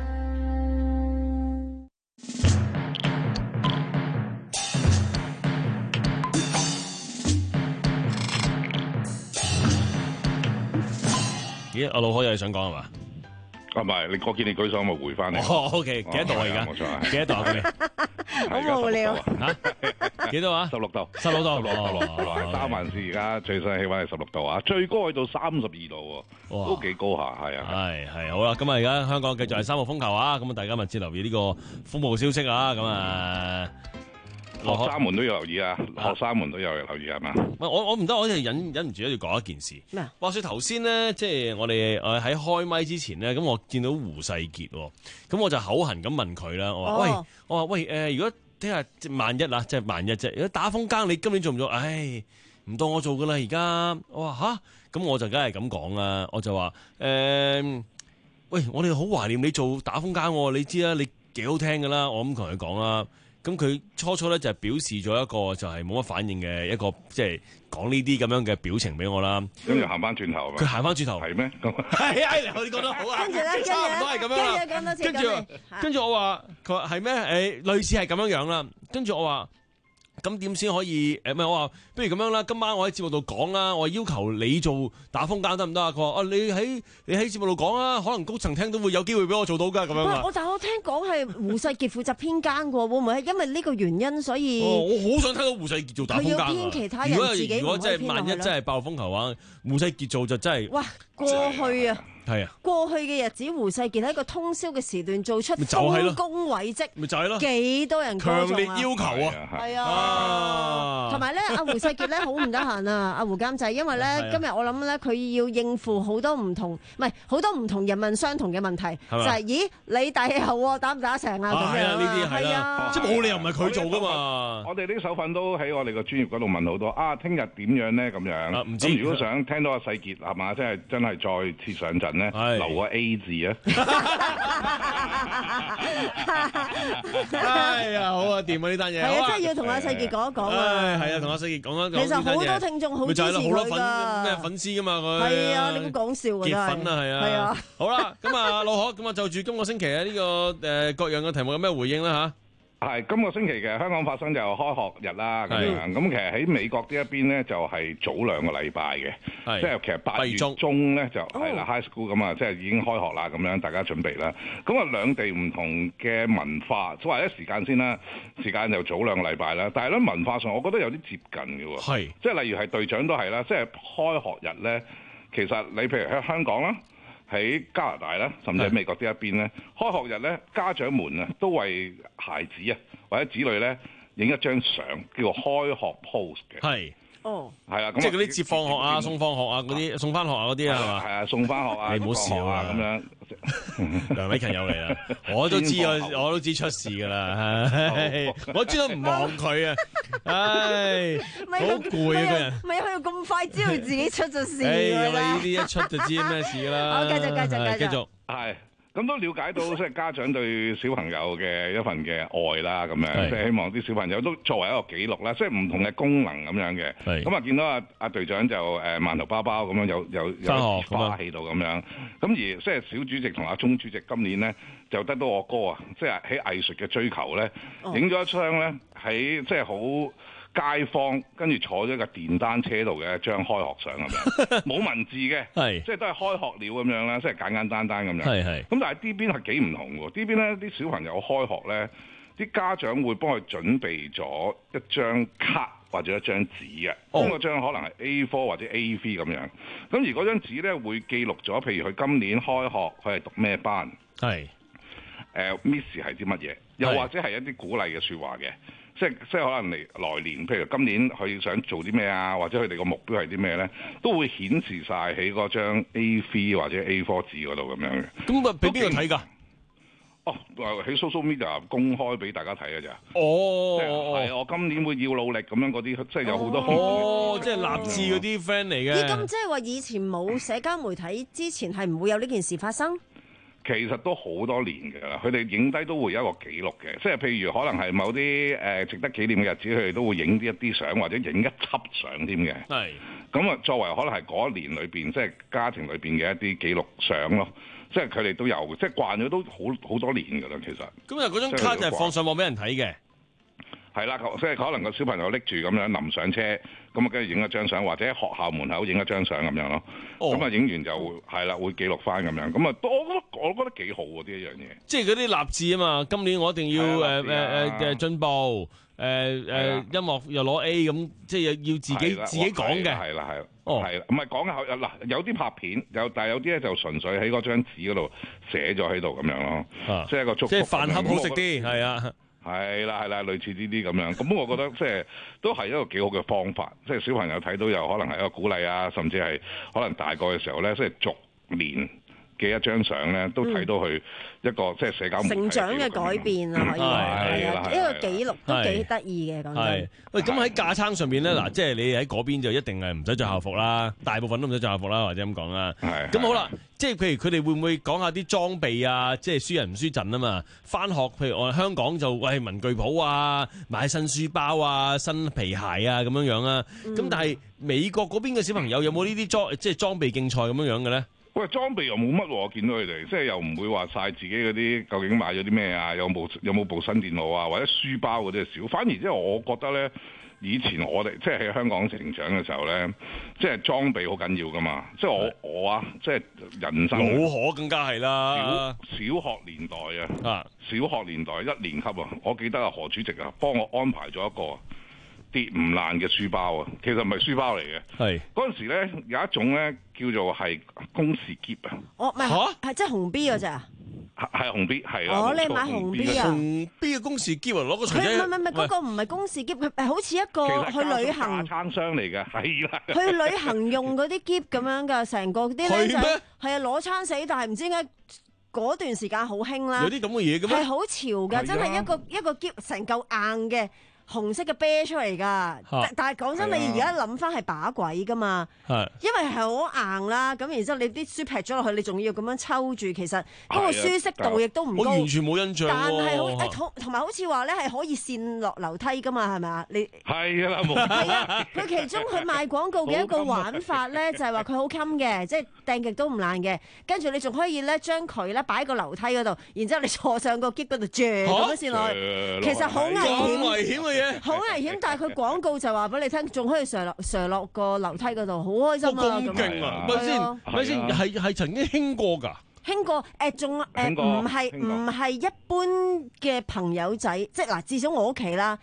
咦，阿老可有嘢想講係嘛？ 啊，唔係，你我見你舉手，我回翻你。 哦 ，OK，幾多度啊？而家冇錯， 幾多度啊？你好無聊嚇？幾多啊？ 十六度， 十六度， 十六度，三藩市而家最新氣溫係十六度啊，最高去到三十二度喎，都幾高下，係啊。 係係好啦，咁啊而家香港繼續係三號風球啊，咁啊大家密切留意呢個風暴消息啊，咁啊。 學生們都有留意啊！學生們都有留意係嘛？ 我我唔得，我真係忍忍唔住要講一件事。 咩啊？ 話說頭先咧，即係我哋誒喺開麥之前咧，咁我見到胡世傑，咁我就口痕咁問佢啦。我話、哦、喂，我話喂誒、呃，如果聽日萬一啊，即係萬一啫，如果打風更，你今年做唔做？唉，唔當我做噶啦，而家我話吓，咁我就梗係咁講啦。我就話誒、呃，喂，我哋好懷念你做打風更，你知啦，你幾好聽噶啦，我咁同佢講啦。咁佢初初咧就係表示咗一個就係冇乜反應嘅一個即係講呢啲咁樣嘅表情俾我啦。 跟住行翻轉頭， 佢行翻轉頭係咩？ 係啊，你講得好啊。跟住咧，差唔多係咁樣啦。跟住，跟住我話佢話係咩？誒，類似係咁樣樣啦。跟住我話。咁點先可以？誒，唔係我話，不如咁樣啦。今晚我喺節目度講啦，我要求你做打風更得唔得啊？佢話：啊，你喺你喺節目度講啊，可能高層聽到會有機會俾我做到㗎咁樣啊。 我但係我聽講係胡世傑負責編更㗎喎，會唔會係因為呢個原因所以？ 哦，我好想聽到胡世傑做打風更啊！ 佢要編其他人自己如果真係萬一真係爆風球嘅話，胡世傑做就真係哇過去啊！ 係啊！ 過去嘅日子，胡世傑喺一個通宵嘅時段做出豐功偉績， 咪就係咯， 幾多人強烈要求啊！ 係啊，同埋咧，阿胡世傑咧好唔得閒啊！阿胡監製，因為咧今日我諗咧，佢要應付好多唔同，唔係好多唔同人問相同嘅問題，就係咦，你大氣候打唔打成啊？咁樣呢啲係啦，即係冇理由唔係佢做噶嘛。 我哋啲手份都喺我哋個專業嗰度問好多啊，聽日點樣咧？咁樣唔知如果想聽到阿世傑係嘛，即係真係再次上陣。留個 A 字啊！ 哎呀，好啊，掂啊呢單嘢。 係啊，真係要同阿世傑講一講啊！ 係啊，同阿世傑講一講。 其實好多聽眾好支持佢㗎。 咩粉絲㗎嘛佢？ 係啊，你唔好講笑㗎。 結粉啊，係啊。係啊。好啦，咁啊，老何，咁啊就住今個星期啊呢個誒各樣嘅題目有咩回應啦嚇？ 係今個星期嘅香港發生就開學日啦咁樣，咁其實喺美國呢一邊咧就係早兩個禮拜嘅，即係其實八月中咧就係啦 high school 咁啊，即係已經開學啦咁樣，大家準備啦。咁啊兩地唔同嘅文化，即係話一時間先啦，時間就早兩個禮拜啦。但係咧文化上，我覺得有啲接近嘅喎，係即係例如係隊長都係啦，即係開學日咧，其實你譬如喺香港啦。 喺加拿大啦，甚至喺美國呢一邊咧，開學日咧，家長們啊都為孩子啊或者子女咧影一張相，叫做開學 pose 嘅。 係。 哦， 係啊， 即係嗰啲接放學啊、送放學啊嗰啲、送翻學啊嗰啲啊，係嘛？ 係啊，送翻學啊， 你唔好笑啊咁樣。 梁偉勤又嚟啦，我都知我我都知出事㗎啦，我專登唔望佢啊，唉，好攰啊個人。 咪去到咁快知道自己出咗事㗎啦。 啦。 呢啲一出就知咩事㗎啦。 好，繼續繼續繼續。 繼續係。咁都了解到即係家長對小朋友嘅一份嘅愛啦，咁樣即係希望啲小朋友都作為一個記錄啦，即係唔同嘅功能咁樣嘅。咁啊見到阿阿隊長就誒饅頭包包咁樣有有有花喺度咁樣。咁而即係小主席同阿鐘主席今年咧就得到我哥啊，即係喺藝術嘅追求咧，影咗一張咧喺即係好街坊跟住坐咗架電單車度嘅一張開學相咁樣，冇文字嘅，即係都係開學了咁樣啦，即係簡簡單單咁樣。係係。咁但係呢邊係幾唔同喎？呢邊咧啲小朋友開學咧，啲家長會幫佢準備咗一張卡或者一張紙嘅，咁嗰張可能係 A 四 或者 A 三 咁樣。咁而嗰張紙咧會記錄咗，譬如佢今年開學佢係讀咩班，係誒 Miss 係啲乜嘢，又或者係一啲鼓勵嘅説話嘅。即係即係可能嚟來年，譬如今年佢想做啲咩啊，或者佢哋個目標係啲咩咧，都會顯示晒喺嗰張 A 三 或者 A 四 紙嗰度咁樣嘅。咁啊，俾邊個睇㗎？哦，喺 social media 公開俾大家睇嘅咋。哦，係我今年會要努力咁樣嗰啲，即係有好多。 哦，即係立志嗰啲 friend 嚟嘅。 咦，咁即係話以前冇社交媒體之前係唔會有呢件事發生？ 其實都好多年㗎啦，佢哋影低都會有一個記錄嘅，即係譬如可能係某啲誒值得紀念嘅日子，佢哋都會影啲一啲相或者影一輯相添嘅。係。咁啊，作為可能係嗰一年裏邊，即係家庭裏邊嘅一啲記錄相咯，即係佢哋都有，即係慣咗都好好多年㗎啦，其實。咁啊，嗰張卡就係放上網俾人睇嘅。係啦，即係可能個小朋友拎住咁樣臨上車，咁啊跟住影一張相，或者喺學校門口影一張相咁樣咯。咁啊影完就會係啦，會記錄翻咁樣。咁啊，我覺得我覺得幾好喎呢一樣嘢。即係嗰啲立志啊嘛，今年我一定要誒誒誒誒進步，誒誒音樂又攞 A 咁，即係要自己自己講嘅。係啦係啦，哦係啦，唔係講嘅嗱，有啲拍片，有但係有啲咧就純粹喺嗰張紙嗰度寫咗喺度咁樣咯。即係一個祝福。即係飯盒好食啲，係啊。係啦係啦，類似呢啲咁樣，咁我覺得即係都係一個幾好嘅方法，即係小朋友睇到有可能係一個鼓勵啊，甚至係可能大個嘅時候咧，即係逐年嘅一張相咧，都睇到佢一個即係社交成長嘅改變啊，可以係啊，一個記錄都幾得意嘅講真。 喂，咁喺架撐上邊咧，嗱，即係你喺嗰邊就一定係唔使着校服啦，大部分都唔使着校服啦，或者咁講啦。係。咁好啦，即係譬如佢哋會唔會講下啲裝備啊？即係輸人唔輸陣啊嘛。返學譬如我哋香港就喂文具鋪啊，買新書包啊、新皮鞋啊咁樣樣啊。咁但係美國嗰邊嘅小朋友有冇呢啲裝即係裝備競賽咁樣樣嘅咧？ 喂，裝備又冇乜喎，我見到佢哋，即係又唔會話晒自己嗰啲究竟買咗啲咩啊，有冇有冇部新電腦啊，或者書包嗰啲少。反而即係我覺得咧，以前我哋即係喺香港成長嘅時候咧，即係裝備好緊要噶嘛。即係我我啊，即係人生老可更加係啦。 小小學年代啊，小學年代一年級啊，我記得啊何主席啊幫我安排咗一個跌唔爛嘅書包啊，其實唔係書包嚟嘅。係嗰陣時咧有一種咧叫做係公事喼啊。 哦，唔係，係即係紅 B 嗰隻啊。 係紅 B 係啊。 哦，你買紅 B 啊？ 紅 B 嘅公事喼啊，攞個錘仔。 唔係唔係唔係，嗰個唔係公事喼，佢係好似一個去旅行架撐箱嚟嘅，係啦。 去旅行用嗰啲喼咁樣㗎，成個啲僆仔係啊攞餐死，但係唔知點解嗰段時間好興啦。 有啲咁嘅嘢嘅咩？ 係好潮㗎，真係一個一個喼成嚿硬嘅。紅色嘅啤出嚟㗎，但但係講真，你而家諗翻係把鬼㗎嘛？係，因為係好硬啦，咁然之後你啲書劈咗落去，你仲要咁樣抽住，其實嗰個舒適度亦都唔高。 我完全冇印象。 但係好誒，同同埋好似話咧係可以跣落樓梯㗎嘛？係咪啊？你係啊，冇。 係啊，佢其中佢賣廣告嘅一個玩法咧，就係話佢好襟嘅，即係掟極都唔爛嘅。跟住你仲可以咧將佢咧擺喺個樓梯嗰度，然之後你坐上個喼嗰度轉咁樣先落去。其實好危險。 咁危險嘅嘢。 好危險，但係佢廣告就話俾你聽，仲可以上落上落個樓梯嗰度，好開心啊！ 咁勁啊！咪先，咪先，係係曾經興過㗎。 興過誒，仲誒唔係唔係一般嘅朋友仔，即係嗱，至少我屋企啦，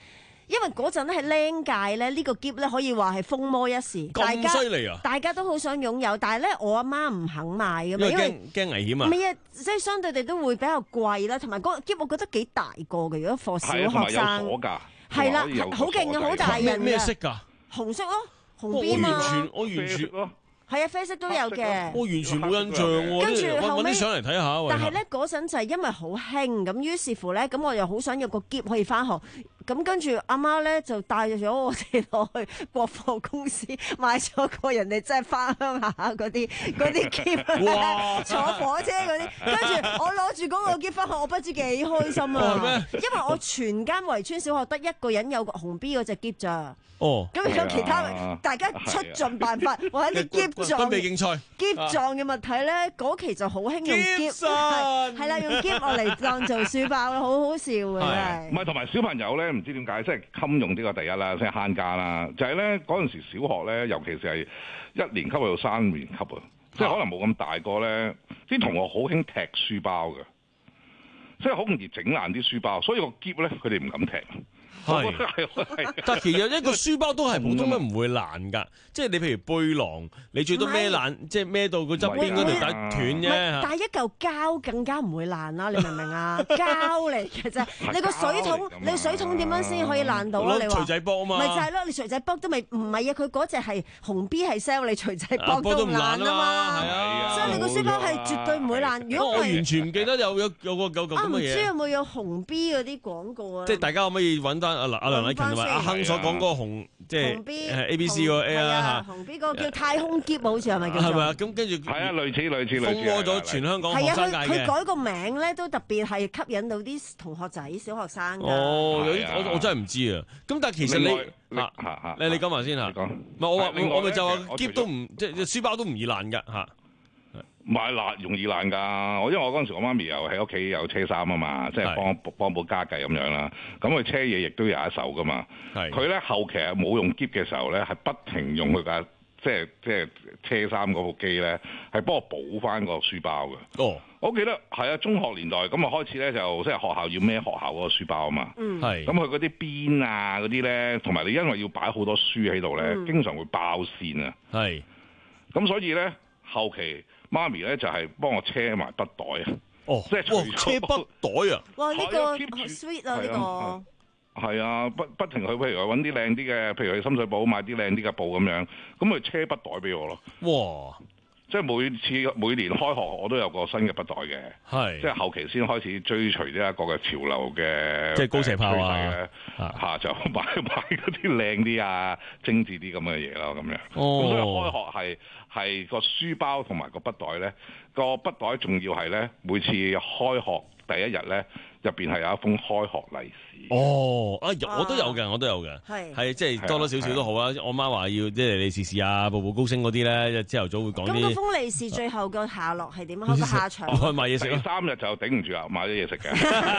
因為嗰陣咧喺僆界咧，呢個篋咧可以話係風魔一時， 咁犀利啊！ 大家都好想擁有，但係咧我阿媽唔肯買㗎嘛，因為驚危險啊！ 唔係啊，即係相對地都會比較貴啦，同埋嗰個篋我覺得幾大個嘅，如果課小學生係啦，好勁嘅，好大人嘅。 咩色㗎？ 紅色咯，紅邊嘛。 我完全，我完全。 係啊，啡色都有嘅。 我完全冇印象喎。 跟住後尾揾啲相嚟睇下。 但係咧嗰陣就係因為好興，咁於是乎咧，咁我又好想有個篋可以翻學。咁跟住阿媽咧就帶咗我哋落去國貨公司買咗個人哋真係翻鄉下嗰啲嗰啲篋，坐火車嗰啲。跟住我攞住嗰個篋翻學，我不知幾開心啊！因為我全間圍村小學得一個人有個紅 B 嗰隻篋咋。哦，咁而家其他大家出盡辦法，我喺啲篋狀、 備競賽、 篋狀嘅物體咧，嗰期就好興用篋，係啦，用篋落嚟當做書包啦，好好笑嘅真係。 唔係同埋小朋友咧，唔知點解即係襟用呢個第一啦，即係慳家啦。就係咧嗰陣時小學咧，尤其是係一年級去到三年級啊，即係可能冇咁大個咧，啲同學好興踢書包嘅，即係好容易整爛啲書包，所以個篋咧佢哋唔敢踢。 係，但係其實一個書包都係普通嘅，唔會爛㗎。即係你譬如背囊，你最多孭爛，即係孭到個側邊嗰條帶斷啫。 但係一嚿膠更加唔會爛啦，你明唔明啊？膠嚟嘅啫，你個水桶，你個水桶點樣先可以爛到啊？你話？錘仔卜啊嘛。 咪就係咯，你錘仔卜都未，唔係啊！佢嗰隻係紅 B 係 sell 你錘仔卜都唔爛啊嘛。係啊，所以你個書包係絕對唔會爛。如果我完全唔記得有有有個有咁嘅嘢。 我唔知有冇有紅 B 嗰啲廣告啊？ 即係大家可唔可以揾單？阿阿梁禮勤同埋阿亨所講嗰個紅，即係 A B C 嗰個 A 啊嚇。紅 B 嗰個叫太空篋，好似係咪叫做？ 係咪啊？咁跟住係啊，類似類似類似。 風魔咗全香港學生界嘅。 佢改個名咧，都特別係吸引到啲同學仔、小學生㗎。 哦，有啲我我真係唔知啊。咁但係其實你嚇嚇，你你講埋先嚇。唔係我話我咪就話篋都唔即係書包都唔易爛㗎嚇。 買爛容易爛㗎，我因為我嗰陣時我媽咪又喺屋企有車衫啊嘛，即係幫幫補家計咁樣啦。咁佢車嘢亦都有一手㗎嘛。佢咧後期係冇用篋嘅時候咧，係不停用佢架即係即係車衫嗰部機咧，係幫我補翻個書包嘅。哦，我記得係啊，中學年代咁啊開始咧就即係學校要孭學校嗰個書包啊嘛。嗯，係。咁佢嗰啲邊啊嗰啲咧，同埋你因為要擺好多書喺度咧，嗯、經常會爆線啊。係。咁所以咧後期。媽咪咧就係幫我車埋筆袋啊！哦，即係車筆袋啊！ 哇，呢個好 sweet 啊！呢個係啊，不不停去，譬如話揾啲靚啲嘅，譬如去深水埗買啲靚啲嘅布咁樣，咁佢車筆袋俾我咯。哇！即係每次每年開學我都有個新嘅筆袋嘅，係即係後期先開始追隨呢一個嘅潮流嘅， 即係高射炮啊！ 下就買買嗰啲靚啲啊、精緻啲咁嘅嘢咯，咁樣。哦，咁所以開學係係個書包同埋個筆袋咧，個筆袋仲要係咧每次開學第一日咧。入邊係有一封開學利是。哦，啊，我都有嘅，我都有嘅，係係即係多多少少都好啊。我媽話要即係利是事啊，步步高升嗰啲咧，朝頭早會講啲。咁嗰封利是最後個下落係點啊？個下場？我買嘢食咯。三日就頂唔住啊，買咗嘢食嘅。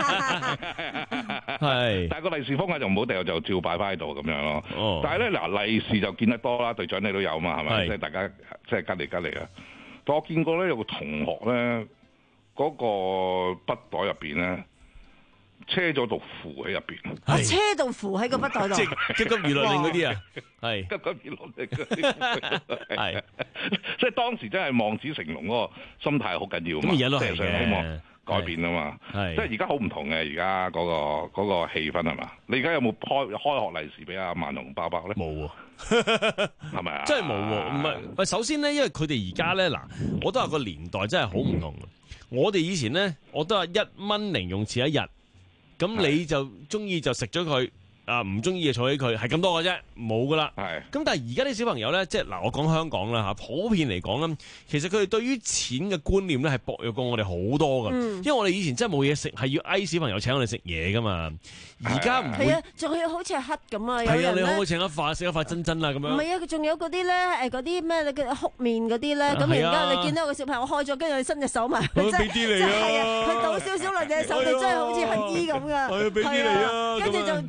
係。但係個利是封啊，就唔好掉，就照擺翻喺度咁樣咯。哦。但係咧嗱，利是就見得多啦，隊長你都有嘛，係咪？即係大家即係隔離隔離啊。但我見過咧有個同學咧，嗰個筆袋入邊咧。車咗道符喺入邊，我車道符喺個筆袋度，即係急急如律令嗰啲啊，係急急如律令嗰啲，係即係當時真係望子成龍嗰個心態好緊要，咁而家都係想希望改變啊嘛，係即係而家好唔同嘅，而家嗰個嗰個氣氛係嘛？你而家有冇開開學利是俾阿萬隆包包咧？冇喎，係咪啊？真係冇喎，唔係喂，首先咧，因為佢哋而家咧嗱，我都話個年代真係好唔同。我哋以前咧，我都係一蚊零用錢一日。咁你就中意就食咗佢，啊唔中意就坐起佢，係咁多嘅啫，冇噶啦。係。咁但係而家啲小朋友咧，即係嗱，我講香港啦嚇，普遍嚟講咧，其實佢哋對於錢嘅觀念咧係薄弱過我哋好多噶。嗯、因為我哋以前真係冇嘢食，係要嗌小朋友請我哋食嘢噶嘛。而家唔會。係啊，仲要好似係黑咁啊！係啊，你可唔可以請一塊食一塊珍珍啊咁樣？唔係啊，佢仲有嗰啲咧，誒嗰啲咩嘅哭面嗰啲咧，咁而家你見到個小朋友開咗，跟住佢伸隻手埋，即係即係啊，佢倒少少落隻手，你真係好似乞衣咁噶。係啊，俾啲你啊！跟住就仲要舐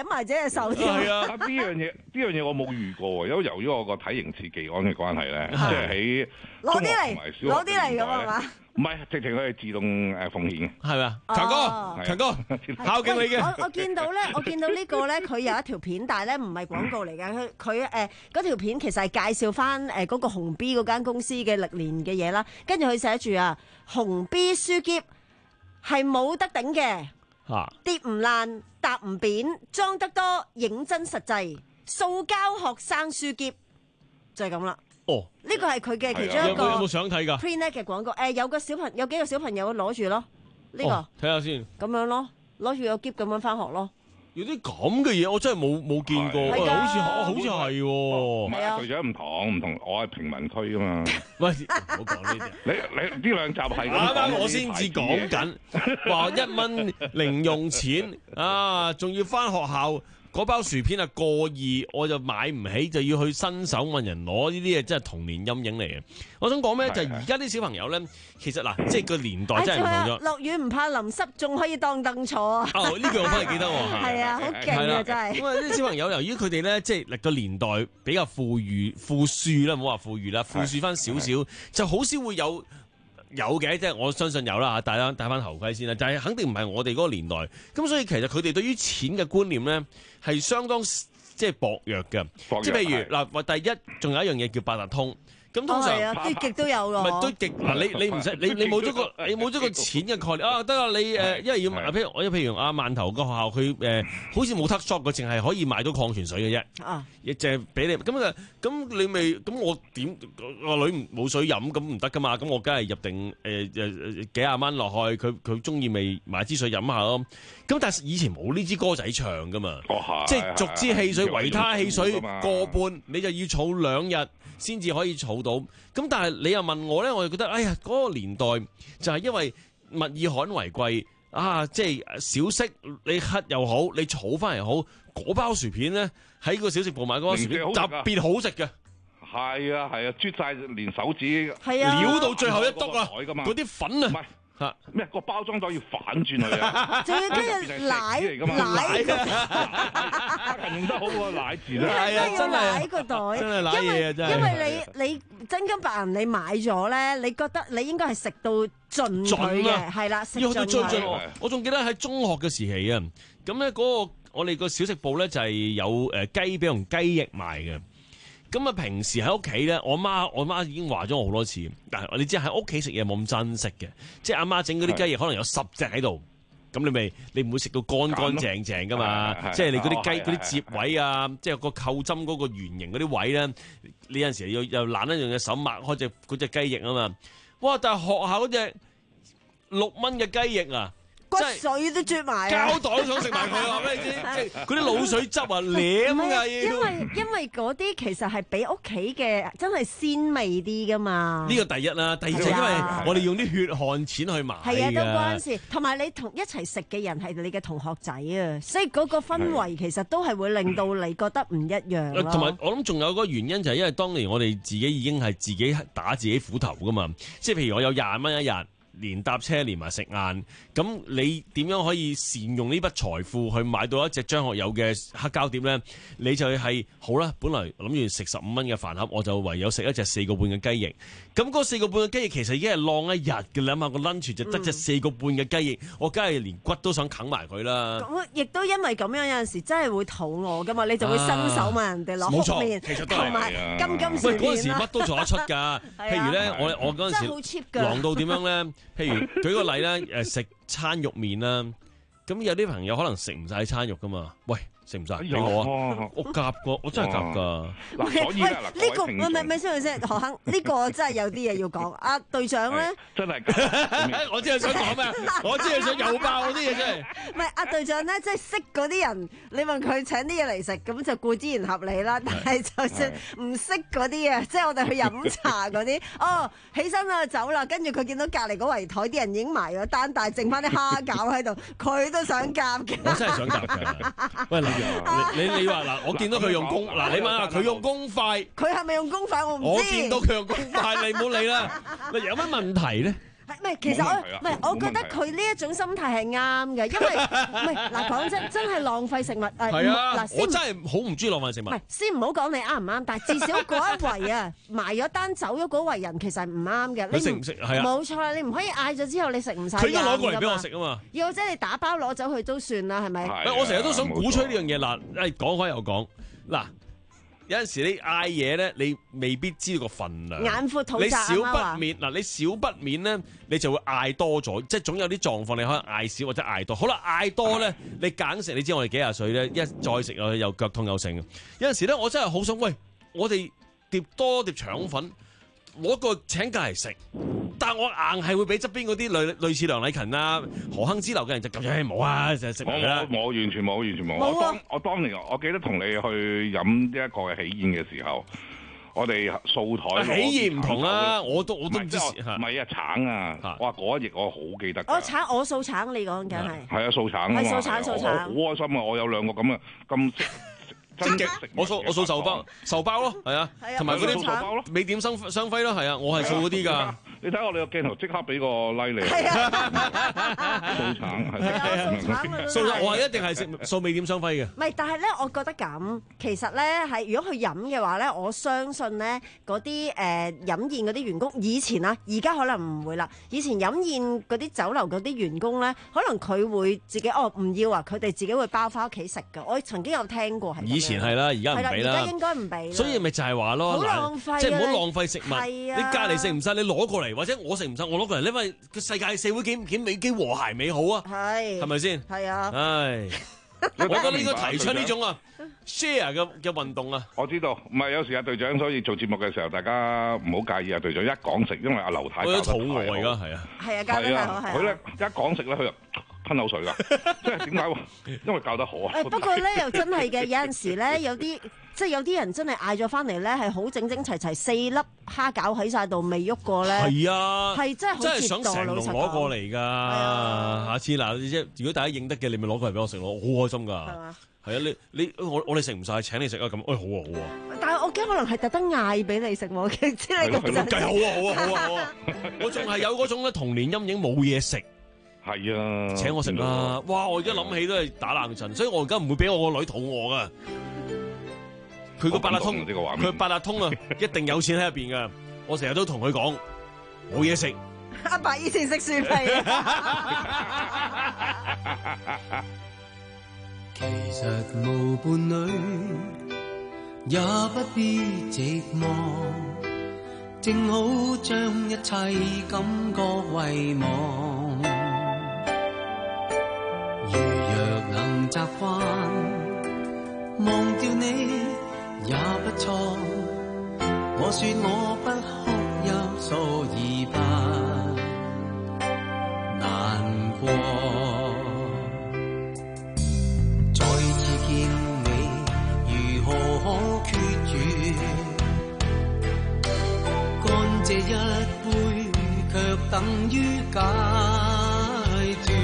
舐埋自己隻手添。 係啊， 呢樣嘢呢樣嘢我冇遇過，因為由於我個體型似技安嘅關係咧，即係喺攞啲嚟，攞啲嚟咁係嘛？ 唔係，直情佢係自動誒奉獻嘅， 係咪啊？強哥，強哥，孝敬你嘅。 我我見到咧，我見到呢個咧，佢有一條片，但係咧唔係廣告嚟嘅。佢佢誒嗰條片其實係介紹翻誒嗰個紅 B 嗰間公司嘅歷年嘅嘢啦。跟住佢寫住啊，紅 B 書篋係冇得頂嘅，跌唔爛，搭唔扁，裝得多，認真實際，塑膠學生書篋就係咁啦。 哦， 呢個係佢嘅其中一個有冇相睇㗎 ？Printnet 嘅廣告，誒有個小朋有幾個小朋友攞住咯，呢個睇下先， 咁樣咯，攞住個篋咁樣翻學咯。 有啲咁嘅嘢，我真係冇冇見過，好似好似係喎。 唔係啊，隊長唔同唔同，我係平民區㗎嘛。 喂，唔好講呢啲。你你呢兩集係啱啱我先至講緊，話一蚊零用錢啊，仲要翻學校。嗰包薯片啊過二，我就買唔起，就要去伸手問人攞，呢啲嘢真係童年陰影嚟嘅。我想講咩就係而家啲小朋友咧，其實嗱，即係個年代真係唔同咗。 落雨唔怕淋濕，仲可以當凳坐啊！ 哦，呢句我翻嚟記得喎。 係啊，好勁啊，真係。 因為啲小朋友由於佢哋咧，即係個年代比較富裕、富庶啦，唔好話富裕啦，富庶翻少少，就好少會有。有嘅，即係我相信有啦嚇，大家戴翻頭盔先啦。但係肯定唔係我哋嗰個年代，咁所以其實佢哋對於錢嘅觀念咧係相當即係薄弱嘅。即係譬如嗱，話第一仲有一樣嘢叫八達通。咁通常堆極都有咯， 唔係堆極嗱，你你唔使你你冇咗個你冇咗個錢嘅概念啊，得啦，你誒，因為要譬如我譬如阿饅頭個學校佢誒，好似冇 touch shop 嘅，淨係可以買到礦泉水嘅啫，啊，亦淨係俾你咁啊，咁你咪咁我點個女冇水飲咁唔得噶嘛，咁我梗係入定誒誒幾廿蚊落去，佢佢中意咪買支水飲下咯。咁但係以前冇呢支歌仔唱噶嘛，即係逐支汽水維他汽水個半，你就要儲兩日先至可以儲到。咁但係你又問我咧，我就覺得，哎呀，嗰個年代就係因為物以罕為貴啊，即係小息你乞又好，你儲翻嚟好，嗰包薯片咧喺個小食部買嗰包薯片特別好食嘅。 係啊係啊，啜晒連手指， 撩到最後一篤啊！嗰啲粉啊！ 嚇咩？個包裝袋要反轉佢啊！ 仲要跟住奶奶個，形容得好過奶字啦！ 係啊，真係奶個袋， 真係奶嘢啊！真係， 因為你你真金白銀你買咗咧，你覺得你應該係食到盡佢嘅，係啦，食盡佢。 我仲記得喺中學嘅時期啊，咁咧嗰個我哋個小食部咧就係有誒雞髀同雞翼賣嘅。咁啊，平時喺屋企咧，我媽我媽已經話咗我好多次，但係你知喺屋企食嘢冇咁珍惜嘅，即係阿媽整嗰啲雞翼可能有十隻喺度，咁你咪你唔會食到乾乾淨淨噶嘛，即係你嗰啲雞嗰啲接位啊，即係個扣針嗰個圓形嗰啲位咧，你有陣時又又懶得用隻手擘開隻嗰隻雞翼啊嘛，哇！但係學校嗰隻六蚊嘅雞翼啊！ 骨水都啜埋， 膠袋都想食埋佢，話俾你知，即係嗰啲鹵水汁啊，舐㗎要。 因為因為嗰啲其實係比屋企嘅真係鮮味啲噶嘛。 呢個第一啦，第二就係因為我哋用啲血汗錢去買。 係啊，都關事。同埋你同一齊食嘅人係你嘅同學仔啊，所以嗰個氛圍其實都係會令到你覺得唔一樣咯。 同埋我諗仲有個原因就係因為當年我哋自己已經係自己打自己斧頭噶嘛，即係譬如我有廿蚊一日。連搭車連埋食晏，咁你點樣可以善用呢筆財富去買到一隻張學友嘅黑膠碟呢？你就係好啦，本來諗住食十五蚊嘅飯盒，我就唯有食一隻四個半嘅雞翼。咁嗰四個半嘅雞翼其實已經係浪一日嘅啦嘛，個 lunch 就得隻四個半嘅雞翼，我梗係連骨都想啃埋佢啦。 咁亦都因為咁樣有陣時真係會肚餓噶嘛，你就會伸手問人哋攞粥麵，同埋金金薯片啦。喂，嗰陣時乜都做得出㗎。譬如咧，我我嗰陣時狼到點樣咧？譬如舉個例咧，誒食餐肉麵啦，咁有啲朋友可能食唔晒餐肉噶嘛，喂，食唔晒俾我啊！我夾過，我真係夾噶。 嗱，所以咧，嗱， 呢個唔係唔係先先，何坑呢個真係有啲嘢要講。阿隊長咧， 真係， 我知係想講咩？我知係想有爆嗰啲嘢真係。 唔係阿隊長咧，即係識嗰啲人，你問佢請啲嘢嚟食，咁就固之然合理啦。但係就算唔識嗰啲啊，即係我哋去飲茶嗰啲，哦，起身啦走啦，跟住佢見到隔離嗰圍台啲人已經埋咗單，但係剩翻啲蝦餃喺度，佢都想夾嘅。 我真係想夾㗎。喂，你你你話嗱，我見到佢用公嗱，你問下佢用公筷， 佢係咪用公筷？我唔知。 我見到佢用公筷，你唔好理啦。喂，有乜問題咧？ 係唔係？其實我唔係，我覺得佢呢一種心態係啱嘅，因為唔係嗱講真，真係浪費食物誒。 係啊， 嗱， 我真係好唔中意浪費食物。 唔係，先唔好講你啱唔啱，但係至少嗰一圍啊，埋咗單走咗嗰圍人其實係唔啱嘅。 你食唔食？係啊， 冇錯啦，你唔可以嗌咗之後你食唔晒。 佢應該攞過嚟俾我食啊嘛。 又或者你打包攞走去都算啦，係咪？ 我成日都想鼓吹呢樣嘢嗱，誒講開又講嗱。有陣時你嗌嘢咧，你未必知道個份量。 眼闊肚窄， 你少不免嗱，你少不免咧，你就會嗌多咗，即係總有啲狀況你可能嗌少或者嗌多。好啦，嗌多咧，你揀食，你知我哋幾廿歲咧，一再食又又腳痛又剩。有陣時咧，我真係好想，喂，我哋碟多碟腸粉，攞個請假嚟食。但係我硬係會俾側邊嗰啲類類似梁禮勤啊、何亨之流嘅人就咁樣冇啊，就食埋啦。 我我完全冇，完全冇。我當我當年我記得同你去飲呢一個嘅喜宴嘅時候，我哋掃台。 喜宴唔同啦，我都我都唔知。 唔係啊，橙啊！哇，嗰一役我好記得。 我橙，我掃橙，你講緊係。 係啊，掃橙啊嘛。 係掃橙，掃橙。 好開心啊！我有兩個咁嘅咁。 積極，我掃我掃壽包，壽包咯，係啊，同埋嗰啲美點雙雙輝咯，係啊，我係掃嗰啲㗎。 你睇我哋個鏡頭即刻俾個 like 你。係啊，掃橙係啊， 掃橙我係一定係食掃美點雙輝嘅。 唔係，但係咧，我覺得咁，其實咧係如果去飲嘅話咧，我相信咧嗰啲誒飲宴嗰啲員工，以前啊，而家可能唔會啦。以前飲宴嗰啲酒樓嗰啲員工咧，可能佢會自己哦唔要啊，佢哋自己會包翻屋企食㗎。我曾經有聽過係。 以前係啦，而家唔俾啦。 而家應該唔俾。 所以咪就係話咯， 好浪費， 即係唔好浪費食物。 係啊， 你隔離食唔晒，你攞過嚟，或者我食唔晒，我攞過嚟，因為個世界社會幾幾美幾和諧美好啊。係。係咪先？係啊。唉，我覺得應該提出呢種啊 share 嘅嘅運動啊。 我知道，唔係有時阿隊長，所以做節目嘅時候，大家唔好介意啊。隊長一講食，因為阿劉太。 我有肚餓而家係啊。 係啊，教得太好係。 佢咧一講食咧，佢就吞口水㗎，即係點解？因為教得好啊。 誒不過咧又真係嘅，有陣時咧有啲即係有啲人真係嗌咗翻嚟咧，係好整整齊齊四粒蝦餃喺晒度未喐過咧。 係啊， 係真係好真係想成籠攞過嚟㗎。啊、下次嗱，即係如果大家認得嘅，你咪攞過嚟俾我食咯，好開心㗎。係嘛？係啊，你你我我哋食唔晒，請你食啊咁。誒、哎、好啊好啊。 但係我驚可能係特登嗌俾你食喎，知你咁就計好啊好啊好啊好啊！我仲係有嗰種咧童年陰影，冇嘢食。 係啊， 請我食啦！哇，我而家諗起都係打冷震，所以我而家唔會俾我個女肚餓噶。佢個八達通，佢八達通啊，一定有錢喺入邊噶。我成日都同佢講冇嘢食。 阿爸以前食蒜皮啊。 其實無伴侶也不必寂寞，正好將一切感覺遺忘。習慣忘掉你也不錯，我說我不哭泣，所以不難過。再次見你如何可決絕，乾這一杯卻等於解脫。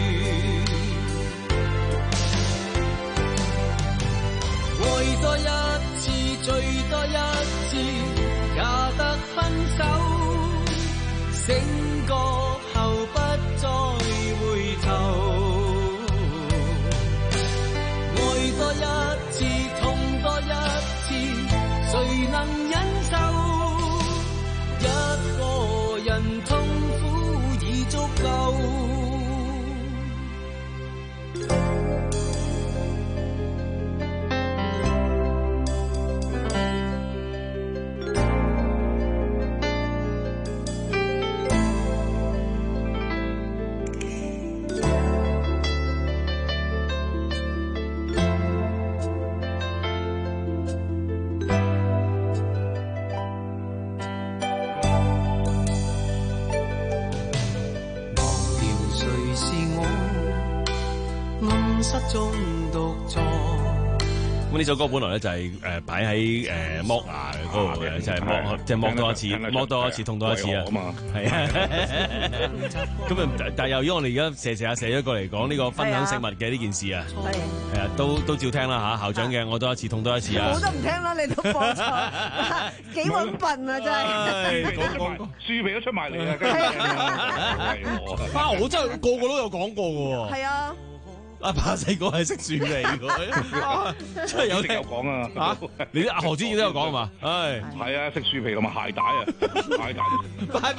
愛多一次，醉多一次，也得分手。醒覺後不再回頭。愛多一次，痛多一次，誰能忍受？一個人痛苦已足夠。 咁呢首歌本來咧就係誒擺喺誒剝牙嗰個嘅，就係剝，即係剝多一次，剝多一次痛多一次啊！係啊，咁啊，但係由於我哋而家射射下射咗過嚟講呢個分享食物嘅呢件事啊，係啊，都都照聽啦嚇，校長嘅我多一次痛多一次啊！ 我都唔聽啦，你都放錯，幾揾笨啊真係！ 講講樹皮都出埋嚟啊！係啊，我真係個個都有講過嘅喎。 係啊。 阿爸細個係識樹皮嘅，真係有聽有講啊！ 嚇，你啲阿何子健都有講係嘛？唉， 係啊，食樹皮同埋鞋帶啊，鞋帶。